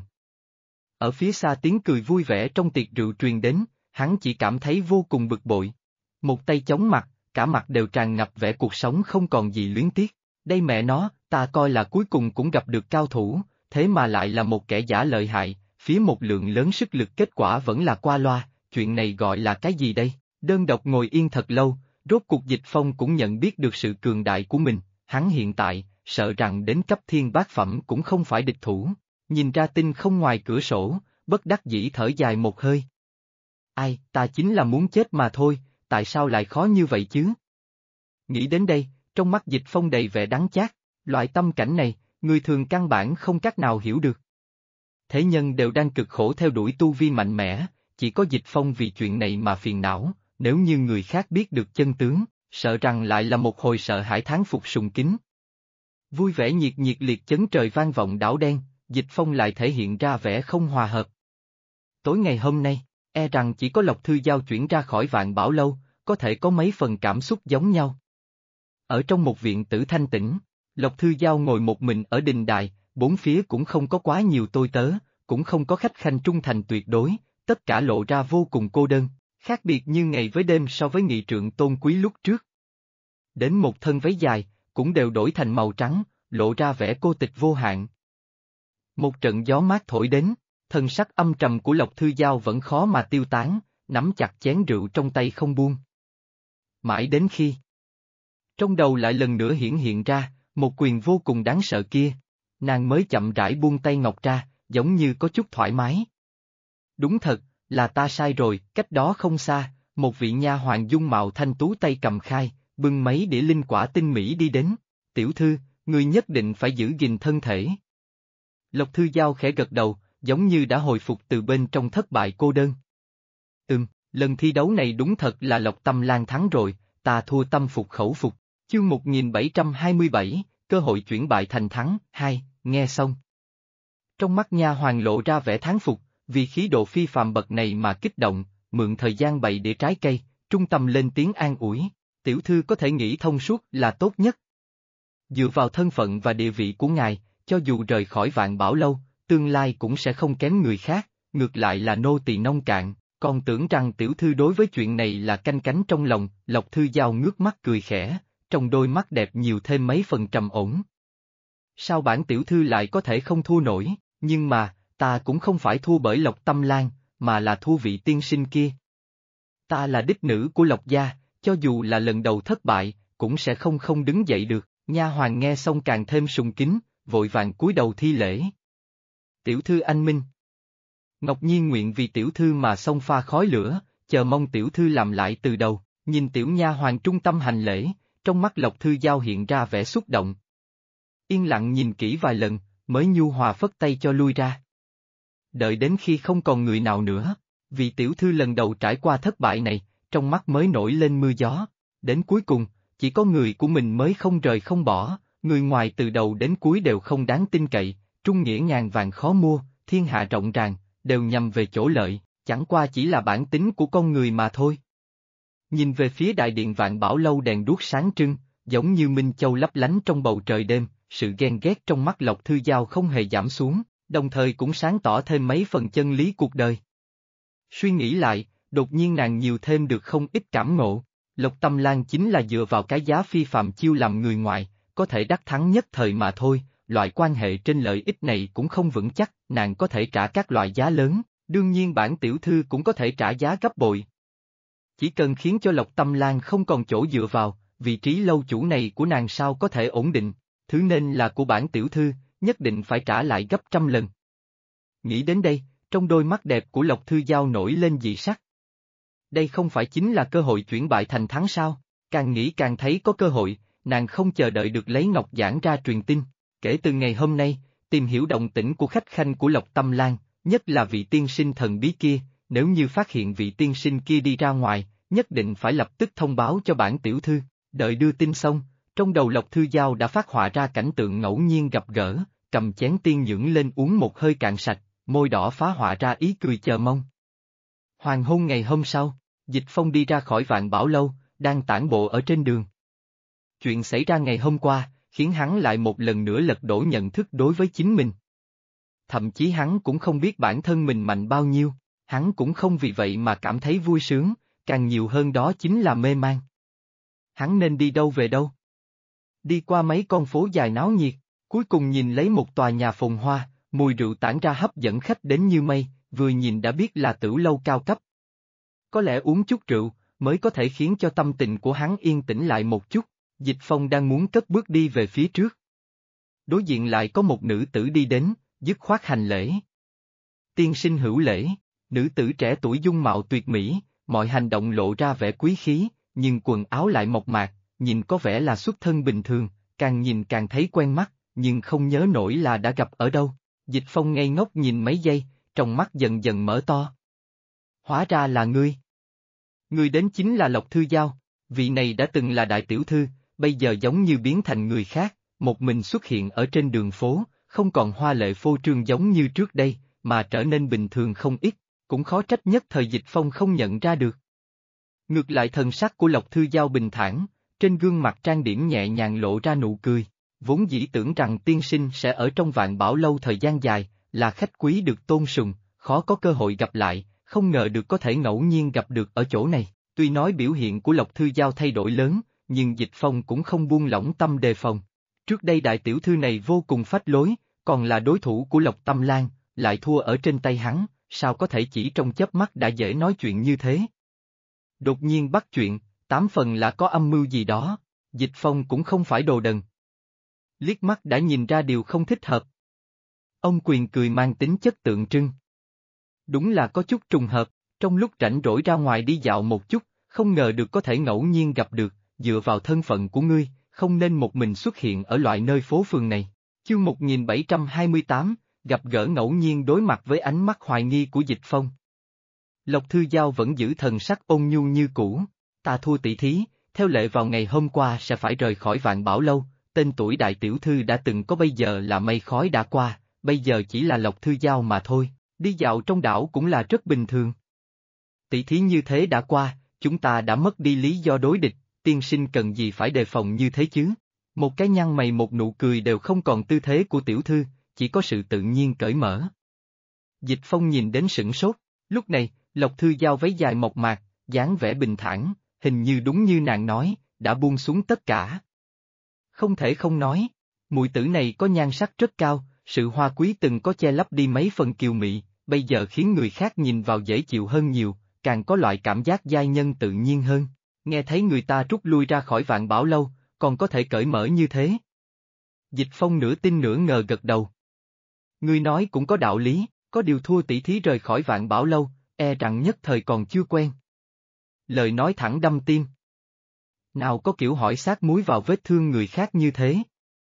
Ở phía xa tiếng cười vui vẻ trong tiệc rượu truyền đến, hắn chỉ cảm thấy vô cùng bực bội. Một tay chống mặt, cả mặt đều tràn ngập vẻ cuộc sống không còn gì luyến tiếc. Đây mẹ nó, ta coi là cuối cùng cũng gặp được cao thủ, thế mà lại là một kẻ giả lợi hại, phía một lượng lớn sức lực kết quả vẫn là qua loa, chuyện này gọi là cái gì đây? Đơn độc ngồi yên thật lâu, rốt cuộc Dịch Phong cũng nhận biết được sự cường đại của mình, hắn hiện tại, sợ rằng đến cấp thiên bát phẩm cũng không phải địch thủ, nhìn ra tinh không ngoài cửa sổ, bất đắc dĩ thở dài một hơi. Ai, ta chính là muốn chết mà thôi, tại sao lại khó như vậy chứ? Nghĩ đến đây, trong mắt Dịch Phong đầy vẻ đắng chát, loại tâm cảnh này, người thường căn bản không cách nào hiểu được. Thế nhân đều đang cực khổ theo đuổi tu vi mạnh mẽ, chỉ có Dịch Phong vì chuyện này mà phiền não, nếu như người khác biết được chân tướng, sợ rằng lại là một hồi sợ hãi thán phục sùng kính. Vui vẻ nhiệt liệt chấn trời vang vọng đảo đen, Dịch Phong lại thể hiện ra vẻ không hòa hợp. Tối ngày hôm nay, e rằng chỉ có Lộc Thư Giao chuyển ra khỏi Vạn Bảo Lâu, có thể có mấy phần cảm xúc giống nhau. Ở trong một viện tử thanh tĩnh, Lộc Thư Giao ngồi một mình ở đình đài, bốn phía cũng không có quá nhiều tôi tớ, cũng không có khách khanh trung thành tuyệt đối, tất cả lộ ra vô cùng cô đơn, khác biệt như ngày với đêm so với nghị trượng tôn quý lúc trước. Đến một thân váy dài, cũng đều đổi thành màu trắng, lộ ra vẻ cô tịch vô hạn. Một trận gió mát thổi đến, thân sắc âm trầm của Lộc Thư Giao vẫn khó mà tiêu tán, nắm chặt chén rượu trong tay không buông. Mãi đến khi trong đầu lại lần nữa hiện ra, một quyền vô cùng đáng sợ kia, nàng mới chậm rãi buông tay ngọc ra, giống như có chút thoải mái. Đúng thật, là ta sai rồi, cách đó không xa, một vị nha hoàn dung mạo thanh tú tay cầm khai, bưng mấy đĩa linh quả tinh mỹ đi đến. Tiểu thư, ngươi nhất định phải giữ gìn thân thể. Lộc Thư Giao khẽ gật đầu, giống như đã hồi phục từ bên trong thất bại cô đơn. Lần thi đấu này đúng thật là Lộc Tâm Lan thắng rồi, ta thua tâm phục khẩu phục. Chương 1727, cơ hội chuyển bại thành thắng, 2, nghe xong. Trong mắt nha hoàn lộ ra vẻ thán phục, vì khí độ phi phàm bậc này mà kích động, mượn thời gian bày đĩa trái cây, trung tâm lên tiếng an ủi, tiểu thư có thể nghĩ thông suốt là tốt nhất. Dựa vào thân phận và địa vị của ngài, cho dù rời khỏi Vạn Bảo Lâu, tương lai cũng sẽ không kém người khác, ngược lại là nô tỳ nông cạn, còn tưởng rằng tiểu thư đối với chuyện này là canh cánh trong lòng. Lộc Thư Giao ngước mắt cười khẽ, trong đôi mắt đẹp nhiều thêm mấy phần trầm ổn. Sao bản tiểu thư lại có thể không thua nổi, nhưng mà, ta cũng không phải thua bởi Lộc Tâm Lan, mà là thua vị tiên sinh kia. Ta là đích nữ của Lộc gia, cho dù là lần đầu thất bại, cũng sẽ không đứng dậy được. Nha hoàn nghe xong càng thêm sùng kính, vội vàng cúi đầu thi lễ. Tiểu thư anh minh. Ngọc Nhiên nguyện vì tiểu thư mà xông pha khói lửa, chờ mong tiểu thư làm lại từ đầu. Nhìn tiểu nha hoàn trung tâm hành lễ, trong mắt Lộc Thư Giao hiện ra vẻ xúc động. Yên lặng nhìn kỹ vài lần, mới nhu hòa phất tay cho lui ra. Đợi đến khi không còn người nào nữa, vị tiểu thư lần đầu trải qua thất bại này, trong mắt mới nổi lên mưa gió. Đến cuối cùng, chỉ có người của mình mới không rời không bỏ, người ngoài từ đầu đến cuối đều không đáng tin cậy, trung nghĩa ngàn vàng khó mua, thiên hạ rộng ràng, đều nhằm về chỗ lợi, chẳng qua chỉ là bản tính của con người mà thôi. Nhìn về phía đại điện Vạn Bảo Lâu đèn đuốc sáng trưng, giống như minh châu lấp lánh trong bầu trời đêm, sự ghen ghét trong mắt Lộc Thư Giao không hề giảm xuống, đồng thời cũng sáng tỏ thêm mấy phần chân lý cuộc đời. Suy nghĩ lại, đột nhiên nàng nhiều thêm được không ít cảm ngộ. Lộc Tâm Lan chính là dựa vào cái giá phi phạm chiêu làm người ngoài, có thể đắc thắng nhất thời mà thôi, loại quan hệ trên lợi ích này cũng không vững chắc, nàng có thể trả các loại giá lớn, đương nhiên bản tiểu thư cũng có thể trả giá gấp bội. Chỉ cần khiến cho Lộc Tâm Lan không còn chỗ dựa vào, vị trí lâu chủ này của nàng sao có thể ổn định, thứ nên là của bản tiểu thư, nhất định phải trả lại gấp trăm lần. Nghĩ đến đây, trong đôi mắt đẹp của Lộc Thư Giao nổi lên dị sắc. Đây không phải chính là cơ hội chuyển bại thành thắng sao? Càng nghĩ càng thấy có cơ hội, nàng không chờ đợi được lấy ngọc giản ra truyền tin. Kể từ ngày hôm nay, tìm hiểu động tĩnh của khách khanh của Lộc Tâm Lan, nhất là vị tiên sinh thần bí kia, nếu như phát hiện vị tiên sinh kia đi ra ngoài, nhất định phải lập tức thông báo cho bản tiểu thư. Đợi đưa tin xong, trong đầu Lộc Thư Giao đã phát họa ra cảnh tượng ngẫu nhiên gặp gỡ, cầm chén tiên nhưỡng lên uống một hơi cạn sạch, môi đỏ phá họa ra ý cười chờ mong. Hoàng hôn ngày hôm sau, Dịch Phong đi ra khỏi Vạn Bảo Lâu, đang tản bộ ở trên đường. Chuyện xảy ra ngày hôm qua, khiến hắn lại một lần nữa lật đổ nhận thức đối với chính mình. Thậm chí hắn cũng không biết bản thân mình mạnh bao nhiêu, hắn cũng không vì vậy mà cảm thấy vui sướng, càng nhiều hơn đó chính là mê man. Hắn nên đi đâu về đâu? Đi qua mấy con phố dài náo nhiệt, cuối cùng nhìn lấy một tòa nhà phồn hoa, mùi rượu tản ra hấp dẫn khách đến như mây, vừa nhìn đã biết là tửu lâu cao cấp. Có lẽ uống chút rượu, mới có thể khiến cho tâm tình của hắn yên tĩnh lại một chút. Dịch Phong đang muốn cất bước đi về phía trước. Đối diện lại có một nữ tử đi đến, dứt khoát hành lễ. Tiên sinh hữu lễ, nữ tử trẻ tuổi dung mạo tuyệt mỹ, mọi hành động lộ ra vẻ quý khí, nhưng quần áo lại mộc mạc, nhìn có vẻ là xuất thân bình thường, càng nhìn càng thấy quen mắt, nhưng không nhớ nổi là đã gặp ở đâu. Dịch Phong ngây ngốc nhìn mấy giây, trong mắt dần dần mở to. Hóa ra là ngươi. Ngươi đến chính là Lộc Thư Giao, vị này đã từng là đại tiểu thư, bây giờ giống như biến thành người khác, một mình xuất hiện ở trên đường phố, không còn hoa lệ phô trương giống như trước đây, mà trở nên bình thường không ít, cũng khó trách nhất thời Dịch Phong không nhận ra được. Ngược lại thần sắc của Lộc Thư Giao bình thản, trên gương mặt trang điểm nhẹ nhàng lộ ra nụ cười, vốn dĩ tưởng rằng tiên sinh sẽ ở trong Vạn Bảo Lâu thời gian dài, là khách quý được tôn sùng, khó có cơ hội gặp lại, không ngờ được có thể ngẫu nhiên gặp được ở chỗ này. Tuy nói biểu hiện của Lộc Thư Giao thay đổi lớn, nhưng Dịch Phong cũng không buông lỏng tâm đề phòng. Trước đây đại tiểu thư này vô cùng phách lối, còn là đối thủ của Lộc Tâm Lan, lại thua ở trên tay hắn, sao có thể chỉ trong chớp mắt đã dễ nói chuyện như thế. Đột nhiên bắt chuyện, 8 phần là có âm mưu gì đó, Dịch Phong cũng không phải đồ đần. Liếc mắt đã nhìn ra điều không thích hợp. Ông Quyền cười mang tính chất tượng trưng. Đúng là có chút trùng hợp, trong lúc rảnh rỗi ra ngoài đi dạo một chút, không ngờ được có thể ngẫu nhiên gặp được, dựa vào thân phận của ngươi, không nên một mình xuất hiện ở loại nơi phố phường này. Chương 1728, gặp gỡ ngẫu nhiên đối mặt với ánh mắt hoài nghi của Dịch Phong. Lộc Thư Giao vẫn giữ thần sắc ôn nhu như cũ, ta thua tỷ thí, theo lệ vào ngày hôm qua sẽ phải rời khỏi Vạn Bảo Lâu, tên tuổi đại tiểu thư đã từng có bây giờ là mây khói đã qua, bây giờ chỉ là Lộc Thư Giao mà thôi, đi dạo trong đảo cũng là rất bình thường. Tỷ thí như thế đã qua, chúng ta đã mất đi lý do đối địch, tiên sinh cần gì phải đề phòng như thế chứ? Một cái nhăn mày một nụ cười đều không còn tư thế của tiểu thư, chỉ có sự tự nhiên cởi mở. Dịch Phong nhìn đến sửng sốt, lúc này, Lộc Thư Giao váy dài mộc mạc, dáng vẻ bình thản, hình như đúng như nàng nói, đã buông xuống tất cả. Không thể không nói, muội tử này có nhan sắc rất cao, sự hoa quý từng có che lấp đi mấy phần kiều mị, bây giờ khiến người khác nhìn vào dễ chịu hơn nhiều, càng có loại cảm giác giai nhân tự nhiên hơn. Nghe thấy người ta rút lui ra khỏi Vạn Bảo Lâu, còn có thể cởi mở như thế. Dịch Phong nửa tin nửa ngờ gật đầu. Ngươi nói cũng có đạo lý, có điều thua tỷ thí rời khỏi Vạn Bảo Lâu, e rằng nhất thời còn chưa quen. Lời nói thẳng đâm tim, Nào có kiểu hỏi sát muối vào vết thương người khác như thế.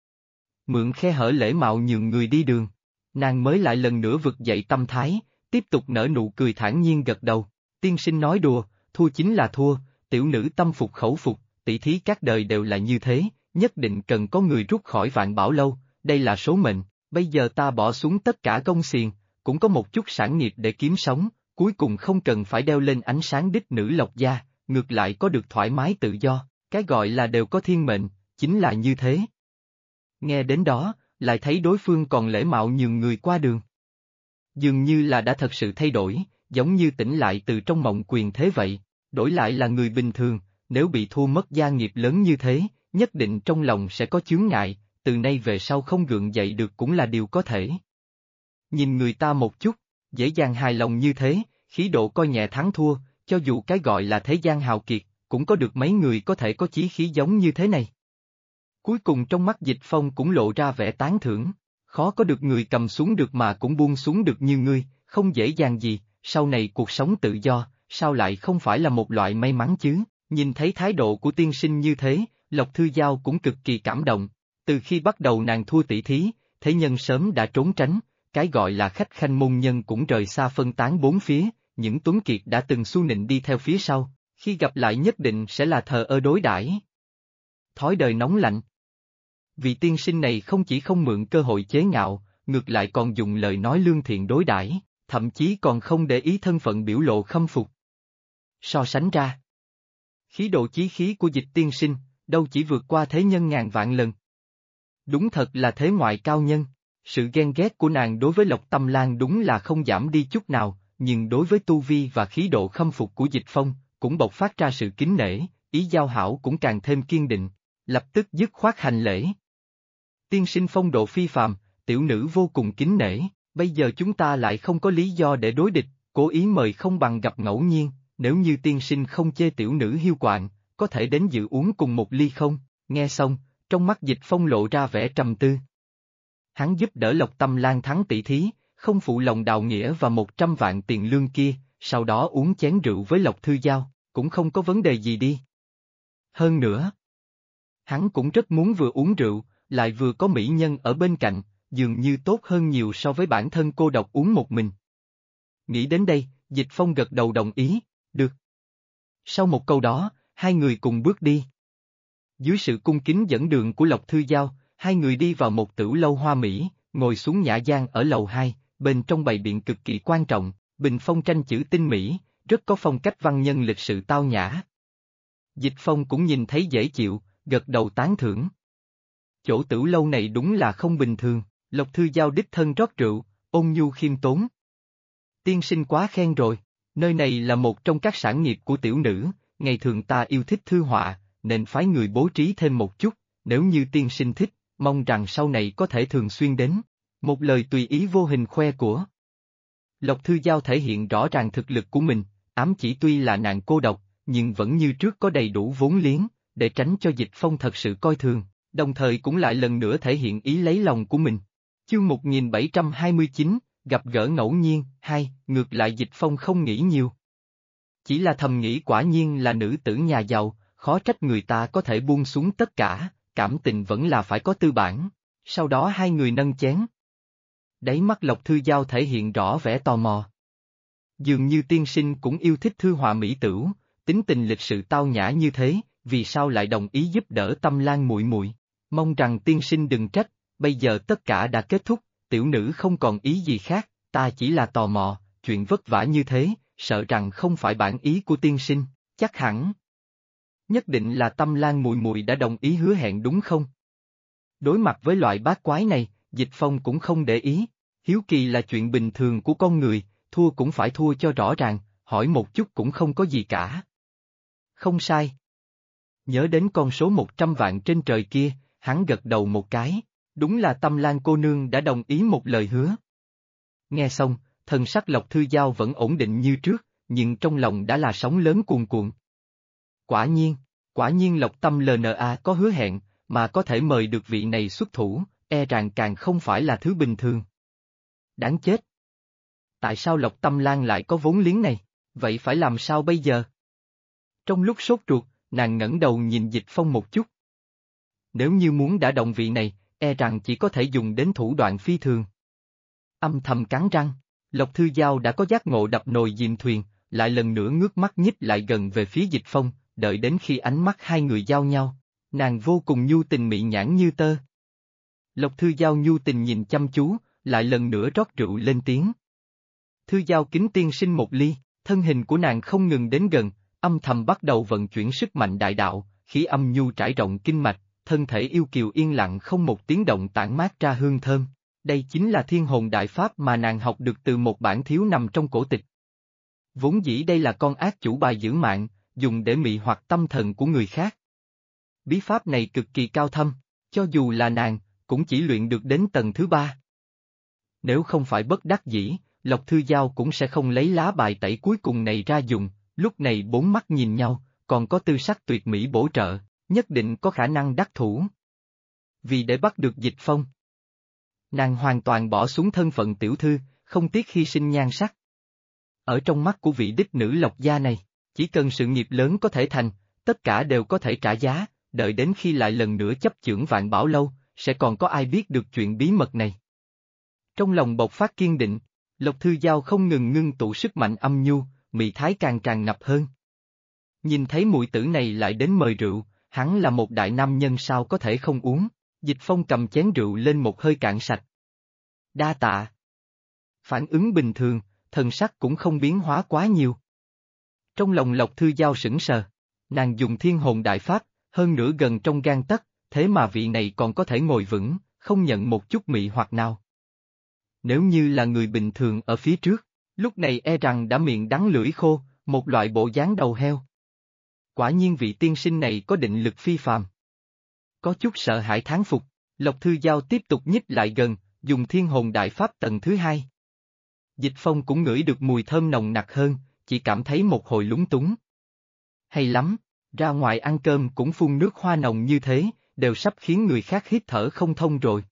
Mượn khe hở lễ mạo nhường người đi đường. Nàng mới lại lần nữa vực dậy tâm thái, tiếp tục nở nụ cười thản nhiên gật đầu. Tiên sinh nói đùa, thua chính là thua, tiểu nữ tâm phục khẩu phục, tỷ thí các đời đều là như thế, nhất định cần có người rút khỏi Vạn Bảo Lâu, đây là số mệnh, bây giờ ta bỏ xuống tất cả gông xiềng, cũng có một chút sản nghiệp để kiếm sống, cuối cùng không cần phải đeo lên ánh sáng đích nữ Lộc gia, ngược lại có được thoải mái tự do, cái gọi là đều có thiên mệnh, chính là như thế. Nghe đến đó, lại thấy đối phương còn lễ mạo nhường người qua đường. Dường như là đã thật sự thay đổi, giống như tỉnh lại từ trong mộng quyền thế vậy, đổi lại là người bình thường, nếu bị thua mất gia nghiệp lớn như thế, nhất định trong lòng sẽ có chướng ngại, từ nay về sau không gượng dậy được cũng là điều có thể. Nhìn người ta một chút, dễ dàng hài lòng như thế, khí độ coi nhẹ thắng thua, cho dù cái gọi là thế gian hào kiệt, cũng có được mấy người có thể có chí khí giống như thế này. Cuối cùng trong mắt Dịch Phong cũng lộ ra vẻ tán thưởng, khó có được người cầm xuống được mà cũng buông xuống được như ngươi, không dễ dàng gì, sau này cuộc sống tự do, sao lại không phải là một loại may mắn chứ, nhìn thấy thái độ của tiên sinh như thế, Lộc Thư Giao cũng cực kỳ cảm động, từ khi bắt đầu nàng thua tỷ thí, thế nhân sớm đã trốn tránh, cái gọi là khách khanh môn nhân cũng rời xa phân tán bốn phía, những tuấn kiệt đã từng xu nịnh đi theo phía sau, khi gặp lại nhất định sẽ là thờ ơ đối đãi. Thói đời nóng lạnh. Vị tiên sinh này không chỉ không mượn cơ hội chế ngạo, ngược lại còn dùng lời nói lương thiện đối đãi, thậm chí còn không để ý thân phận biểu lộ khâm phục. So sánh ra, khí độ chí khí của Dịch tiên sinh, đâu chỉ vượt qua thế nhân ngàn vạn lần. Đúng thật là thế ngoại cao nhân, sự ghen ghét của nàng đối với Lộc Tâm Lan đúng là không giảm đi chút nào, nhưng đối với tu vi và khí độ khâm phục của Dịch Phong, cũng bộc phát ra sự kính nể, ý giao hảo cũng càng thêm kiên định, lập tức dứt khoát hành lễ. Tiên sinh phong độ phi phàm, tiểu nữ vô cùng kính nể, bây giờ chúng ta lại không có lý do để đối địch, cố ý mời không bằng gặp ngẫu nhiên, nếu như tiên sinh không chê tiểu nữ hiu quạnh, có thể đến dự uống cùng một ly không, nghe xong, trong mắt Dịch Phong lộ ra vẻ trầm tư. Hắn giúp đỡ Lộc Tâm Lan thắng tỷ thí, không phụ lòng đạo nghĩa và 100 vạn tiền lương kia, sau đó uống chén rượu với Lộc Thư Giao, cũng không có vấn đề gì đi. Hơn nữa, hắn cũng rất muốn vừa uống rượu, lại vừa có mỹ nhân ở bên cạnh, dường như tốt hơn nhiều so với bản thân cô độc uống một mình. Nghĩ đến đây, Dịch Phong gật đầu đồng ý, được. Sau một câu đó, hai người cùng bước đi. Dưới sự cung kính dẫn đường của Lộc Thư Giao, hai người đi vào một tửu lâu hoa mỹ, ngồi xuống nhã gian ở lầu 2, bên trong bày biện cực kỳ quan trọng, bình phong tranh chữ tinh mỹ, rất có phong cách văn nhân lịch sự tao nhã. Dịch Phong cũng nhìn thấy dễ chịu, gật đầu tán thưởng. Chỗ tửu lâu này đúng là không bình thường, Lộc Thư Giao đích thân rót rượu, ôn nhu khiêm tốn. Tiên sinh quá khen rồi, nơi này là một trong các sản nghiệp của tiểu nữ, ngày thường ta yêu thích thư họa, nên phái người bố trí thêm một chút, nếu như tiên sinh thích, mong rằng sau này có thể thường xuyên đến. Một lời tùy ý vô hình khoe của. Lộc Thư Giao thể hiện rõ ràng thực lực của mình, ám chỉ tuy là nàng cô độc, nhưng vẫn như trước có đầy đủ vốn liếng, để tránh cho Dịch Phong thật sự coi thường, đồng thời cũng lại lần nữa thể hiện ý lấy lòng của mình. Chương 1729, gặp gỡ ngẫu nhiên, 2, ngược lại Dịch Phong không nghĩ nhiều. Chỉ là thầm nghĩ quả nhiên là nữ tử nhà giàu, khó trách người ta có thể buông xuống tất cả, cảm tình vẫn là phải có tư bản. Sau đó hai người nâng chén. Đáy mắt Lộc Thư Giao thể hiện rõ vẻ tò mò. Dường như tiên sinh cũng yêu thích thư họa mỹ tửu, tính tình lịch sự tao nhã như thế, vì sao lại đồng ý giúp đỡ Tâm Lan muội muội? Mong rằng tiên sinh đừng trách, bây giờ tất cả đã kết thúc, tiểu nữ không còn ý gì khác, ta chỉ là tò mò, chuyện vất vả như thế, sợ rằng không phải bản ý của tiên sinh, chắc hẳn. Nhất định là Tâm Lan muội muội đã đồng ý hứa hẹn đúng không? Đối mặt với loại bát quái này, Dịch Phong cũng không để ý, hiếu kỳ là chuyện bình thường của con người, thua cũng phải thua cho rõ ràng, hỏi một chút cũng không có gì cả. Không sai. Nhớ đến con số 100 vạn trên trời kia, hắn gật đầu một cái, đúng là Tâm Lan cô nương đã đồng ý một lời hứa. Nghe xong, thần sắc Lộc Thư Giao vẫn ổn định như trước, nhưng trong lòng đã là sóng lớn cuồn cuộn. Quả nhiên Lộc Tâm LNA có hứa hẹn, mà có thể mời được vị này xuất thủ, e rằng càng không phải là thứ bình thường. Đáng chết! Tại sao Lộc Tâm Lan lại có vốn liếng này, vậy phải làm sao bây giờ? Trong lúc sốt ruột, nàng ngẩng đầu nhìn Dịch Phong một chút. Nếu như muốn đả động vị này, e rằng chỉ có thể dùng đến thủ đoạn phi thường. Âm thầm cắn răng, Lộc Thư Giao đã có giác ngộ đập nồi dìm thuyền, lại lần nữa ngước mắt nhích lại gần về phía Dịch Phong, đợi đến khi ánh mắt hai người giao nhau, nàng vô cùng nhu tình mị nhãn như tơ. Lộc Thư Giao nhu tình nhìn chăm chú, lại lần nữa rót rượu lên tiếng. Thư Giao kính tiên sinh một ly, thân hình của nàng không ngừng đến gần, âm thầm bắt đầu vận chuyển sức mạnh đại đạo, khí âm nhu trải rộng kinh mạch, thân thể yêu kiều yên lặng không một tiếng động tản mát ra hương thơm. Đây chính là thiên hồn đại pháp mà nàng học được từ một bản thiếu nằm trong cổ tịch. Vốn dĩ đây là con ác chủ bài giữ mạng, dùng để mị hoặc tâm thần của người khác. Bí pháp này cực kỳ cao thâm, cho dù là nàng, cũng chỉ luyện được đến tầng thứ 3. Nếu không phải bất đắc dĩ, Lộc Thư Giao cũng sẽ không lấy lá bài tẩy cuối cùng này ra dùng, lúc này bốn mắt nhìn nhau, còn có tư sắc tuyệt mỹ bổ trợ, nhất định có khả năng đắc thủ. Vì để bắt được Dịch Phong, nàng hoàn toàn bỏ xuống thân phận tiểu thư, không tiếc hy sinh nhan sắc. Ở trong mắt của vị đích nữ Lộc gia này, chỉ cần sự nghiệp lớn có thể thành, tất cả đều có thể trả giá, đợi đến khi lại lần nữa chấp chưởng Vạn Bảo Lâu, sẽ còn có ai biết được chuyện bí mật này. Trong lòng bộc phát kiên định, Lộc Thư Giao không ngừng ngưng tụ sức mạnh âm nhu, mị thái càng tràn ngập hơn. Nhìn thấy muội tử này lại đến mời rượu, hắn là một đại nam nhân sao có thể không uống. Dịch Phong cầm chén rượu lên một hơi cạn sạch. Đa tạ. Phản ứng bình thường, thần sắc cũng không biến hóa quá nhiều. Trong lòng Lộc Thư Giao sững sờ, nàng dùng thiên hồn đại pháp, hơn nữa gần trong gang tấc, thế mà vị này còn có thể ngồi vững, không nhận một chút mị hoặc nào. Nếu như là người bình thường ở phía trước, lúc này e rằng đã miệng đắng lưỡi khô, một loại bộ dáng đầu heo. Quả nhiên vị tiên sinh này có định lực phi phàm. Có chút sợ hãi thán phục, Lộc Thư Giao tiếp tục nhích lại gần, dùng thiên hồn đại pháp tầng thứ 2. Dịch Phong cũng ngửi được mùi thơm nồng nặc hơn, chỉ cảm thấy một hồi lúng túng. Hay lắm, ra ngoài ăn cơm cũng phun nước hoa nồng như thế, đều sắp khiến người khác hít thở không thông rồi.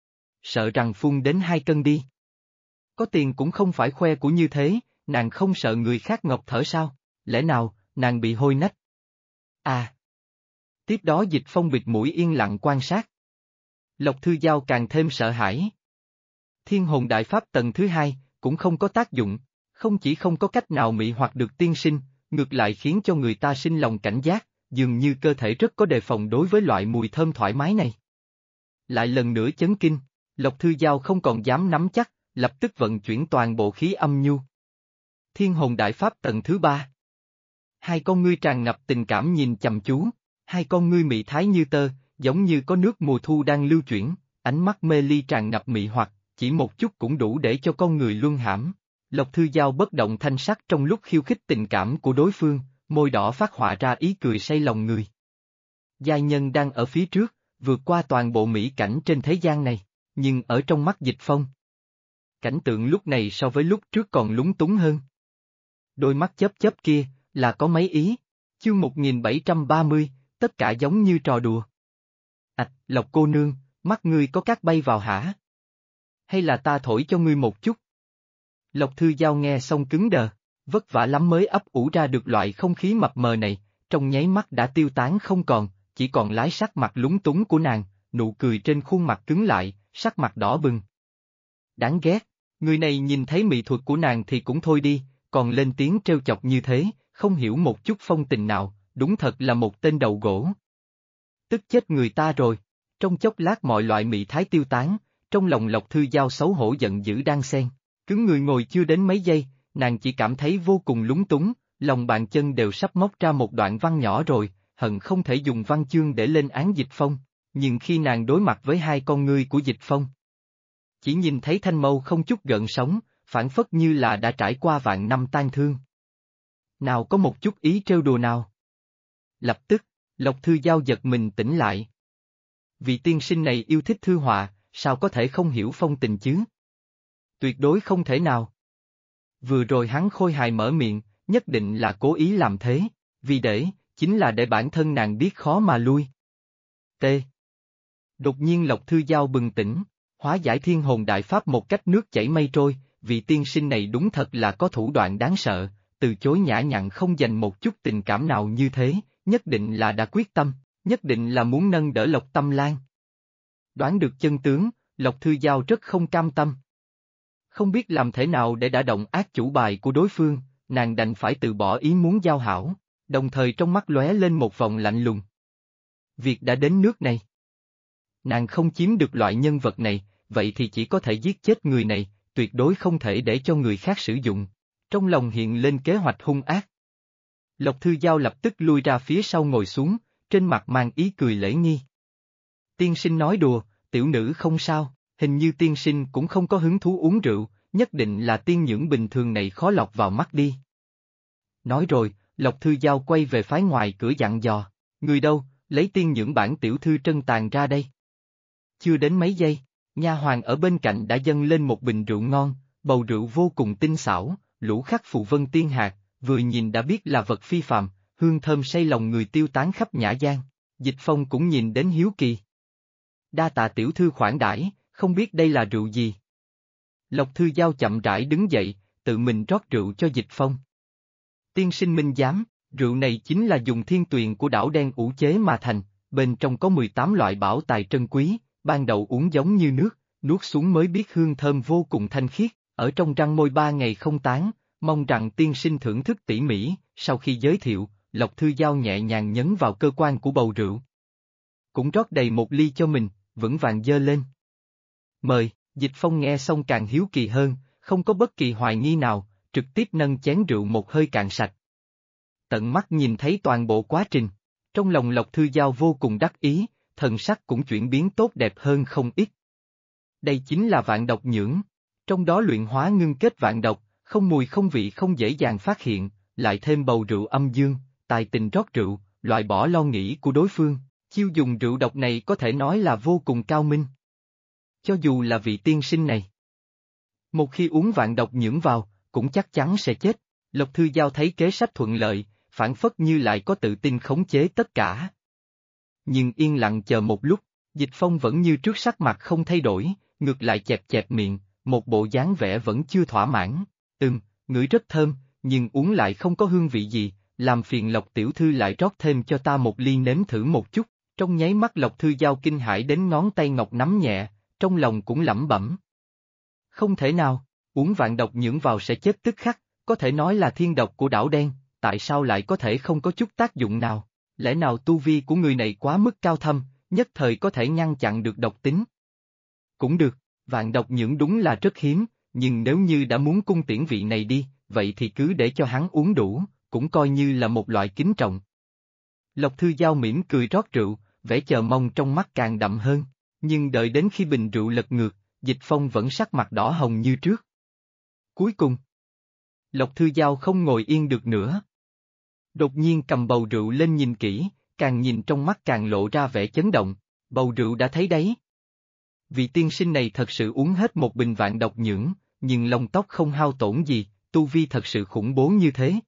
Sợ rằng phun đến 2 cân đi. Có tiền cũng không phải khoe của như thế, nàng không sợ người khác ngọc thở sao, lẽ nào, nàng bị hôi nách? À! Tiếp đó Dịch Phong bịt mũi yên lặng quan sát. Lộc Thư Giao càng thêm sợ hãi. Thiên hồn đại pháp tầng thứ 2, cũng không có tác dụng, không chỉ không có cách nào mị hoặc được tiên sinh, ngược lại khiến cho người ta sinh lòng cảnh giác, dường như cơ thể rất có đề phòng đối với loại mùi thơm thoải mái này. Lại lần nữa chấn kinh, Lộc Thư Giao không còn dám nắm chắc, lập tức vận chuyển toàn bộ khí âm nhu. Thiên hồn đại pháp tầng thứ 3. Hai con ngươi tràn ngập tình cảm nhìn chăm chú, hai con ngươi mị thái như tơ, giống như có nước mùa thu đang lưu chuyển, ánh mắt mê ly tràn ngập mị hoặc, chỉ một chút cũng đủ để cho con người luân hãm. Lộc Thư Giao bất động thanh sắc trong lúc khiêu khích tình cảm của đối phương, môi đỏ phát họa ra ý cười say lòng người. Giai nhân đang ở phía trước, vượt qua toàn bộ mỹ cảnh trên thế gian này, nhưng ở trong mắt Dịch Phong, cảnh tượng lúc này so với lúc trước còn lúng túng hơn. Đôi mắt chớp chớp kia, là có mấy ý, chương 1730, tất cả giống như trò đùa. Lộc cô nương, mắt ngươi có cát bay vào hả? Hay là ta thổi cho ngươi một chút? Lộc Thư Giao nghe xong cứng đờ, vất vả lắm mới ấp ủ ra được loại không khí mập mờ này, trong nháy mắt đã tiêu tán không còn, chỉ còn lái sắc mặt lúng túng của nàng, nụ cười trên khuôn mặt cứng lại, sắc mặt đỏ bừng. Đáng ghét, người này nhìn thấy mỹ thuật của nàng thì cũng thôi đi, còn lên tiếng trêu chọc như thế, không hiểu một chút phong tình nào, đúng thật là một tên đầu gỗ. Tức chết người ta rồi, trong chốc lát mọi loại mị thái tiêu tán, trong lòng Lộc Thư Giao xấu hổ giận dữ đang xen, cứng người ngồi chưa đến mấy giây, nàng chỉ cảm thấy vô cùng lúng túng, lòng bàn chân đều sắp móc ra một đoạn văn nhỏ rồi, hận không thể dùng văn chương để lên án Dịch Phong, nhưng khi nàng đối mặt với hai con ngươi của Dịch Phong, chỉ nhìn thấy thanh mâu không chút gợn sóng, phản phất như là đã trải qua vạn năm tan thương. Nào có một chút ý trêu đùa nào. Lập tức, Lộc Thư Giao giật mình tỉnh lại. Vị tiên sinh này yêu thích thư họa, sao có thể không hiểu phong tình chứ? Tuyệt đối không thể nào. Vừa rồi hắn khôi hài mở miệng, nhất định là cố ý làm thế, vì chính là để bản thân nàng biết khó mà lui. T. Đột nhiên Lộc Thư Giao bừng tỉnh, hóa giải thiên hồn đại pháp một cách nước chảy mây trôi, vị tiên sinh này đúng thật là có thủ đoạn đáng sợ, từ chối nhã nhặn không dành một chút tình cảm nào như thế, nhất định là đã quyết tâm, nhất định là muốn nâng đỡ Lộc Tâm Lan. Đoán được chân tướng, Lộc Thư Giao rất không cam tâm. Không biết làm thế nào để đả động ác chủ bài của đối phương, nàng đành phải từ bỏ ý muốn giao hảo, đồng thời trong mắt lóe lên một vòng lạnh lùng. Việc đã đến nước này. Nàng không chiếm được loại nhân vật này, vậy thì chỉ có thể giết chết người này, tuyệt đối không thể để cho người khác sử dụng. Trong lòng hiện lên kế hoạch hung ác. Lộc Thư Giao lập tức lui ra phía sau ngồi xuống, trên mặt mang ý cười lễ nghi. Tiên sinh nói đùa, tiểu nữ không sao, hình như tiên sinh cũng không có hứng thú uống rượu, nhất định là tiên nhưỡng bình thường này khó lọt vào mắt đi. Nói rồi, Lộc Thư Giao quay về phái ngoài cửa dặn dò, người đâu, lấy tiên nhưỡng bản tiểu thư trân tàn ra đây. Chưa đến mấy giây, nha hoàn ở bên cạnh đã dâng lên một bình rượu ngon, bầu rượu vô cùng tinh xảo, lũ khắc phù vân tiên hạt, vừa nhìn đã biết là vật phi phàm, hương thơm say lòng người tiêu tán khắp nhã gian. Dịch Phong cũng nhìn đến hiếu kỳ. Đa tạ tiểu thư khoản đãi, không biết đây là rượu gì. Lộc Thư Giao chậm rãi đứng dậy, tự mình rót rượu cho Dịch Phong. Tiên sinh minh giám, rượu này chính là dùng thiên tuyền của đảo đen ủ chế mà thành, bên trong có 18 loại bảo tài trân quý, ban đầu uống giống như nước, nuốt xuống mới biết hương thơm vô cùng thanh khiết, ở trong răng môi 3 ngày không tán, mong rằng tiên sinh thưởng thức tỉ mỉ. Sau khi giới thiệu, Lộc Thư Giao nhẹ nhàng nhấn vào cơ quan của bầu rượu. Cũng rót đầy một ly cho mình, vững vàng dơ lên. Mời, Dịch Phong nghe xong càng hiếu kỳ hơn, không có bất kỳ hoài nghi nào, trực tiếp nâng chén rượu một hơi cạn sạch. Tận mắt nhìn thấy toàn bộ quá trình, trong lòng Lộc Thư Giao vô cùng đắc ý, thần sắc cũng chuyển biến tốt đẹp hơn không ít. Đây chính là vạn độc nhưỡng, trong đó luyện hóa ngưng kết vạn độc, không mùi không vị không dễ dàng phát hiện, lại thêm bầu rượu âm dương, tài tình rót rượu, loại bỏ lo nghĩ của đối phương, chiêu dùng rượu độc này có thể nói là vô cùng cao minh. Cho dù là vị tiên sinh này, một khi uống vạn độc nhưỡng vào, cũng chắc chắn sẽ chết. Lộc Thư Giao thấy kế sách thuận lợi, phản phất như lại có tự tin khống chế tất cả. Nhưng yên lặng chờ một lúc, Dịch Phong vẫn như trước sắc mặt không thay đổi, ngược lại chẹp chẹp miệng, một bộ dáng vẻ vẫn chưa thỏa mãn. Ngửi rất thơm, nhưng uống lại không có hương vị gì, làm phiền Lộc tiểu thư lại rót thêm cho ta một ly nếm thử một chút. Trong nháy mắt Lộc Thư Giao kinh hãi đến ngón tay ngọc nắm nhẹ, trong lòng cũng lẩm bẩm. Không thể nào, uống vạn độc nhưỡng vào sẽ chết tức khắc, có thể nói là thiên độc của đảo đen, tại sao lại có thể không có chút tác dụng nào? Lẽ nào tu vi của người này quá mức cao thâm, nhất thời có thể ngăn chặn được độc tính? Cũng được, vạn độc nhưỡng đúng là rất hiếm, nhưng nếu như đã muốn cung tiễn vị này đi, vậy thì cứ để cho hắn uống đủ, cũng coi như là một loại kính trọng. Lộc Thư Giao mỉm cười rót rượu, vẻ chờ mong trong mắt càng đậm hơn, nhưng đợi đến khi bình rượu lật ngược, Dịch Phong vẫn sắc mặt đỏ hồng như trước. Cuối cùng, Lộc Thư Giao không ngồi yên được nữa. Đột nhiên cầm bầu rượu lên nhìn kỹ, càng nhìn trong mắt càng lộ ra vẻ chấn động, bầu rượu đã thấy đấy. Vị tiên sinh này thật sự uống hết một bình vạn độc nhưỡng, nhưng lông tóc không hao tổn gì, tu vi thật sự khủng bố như thế,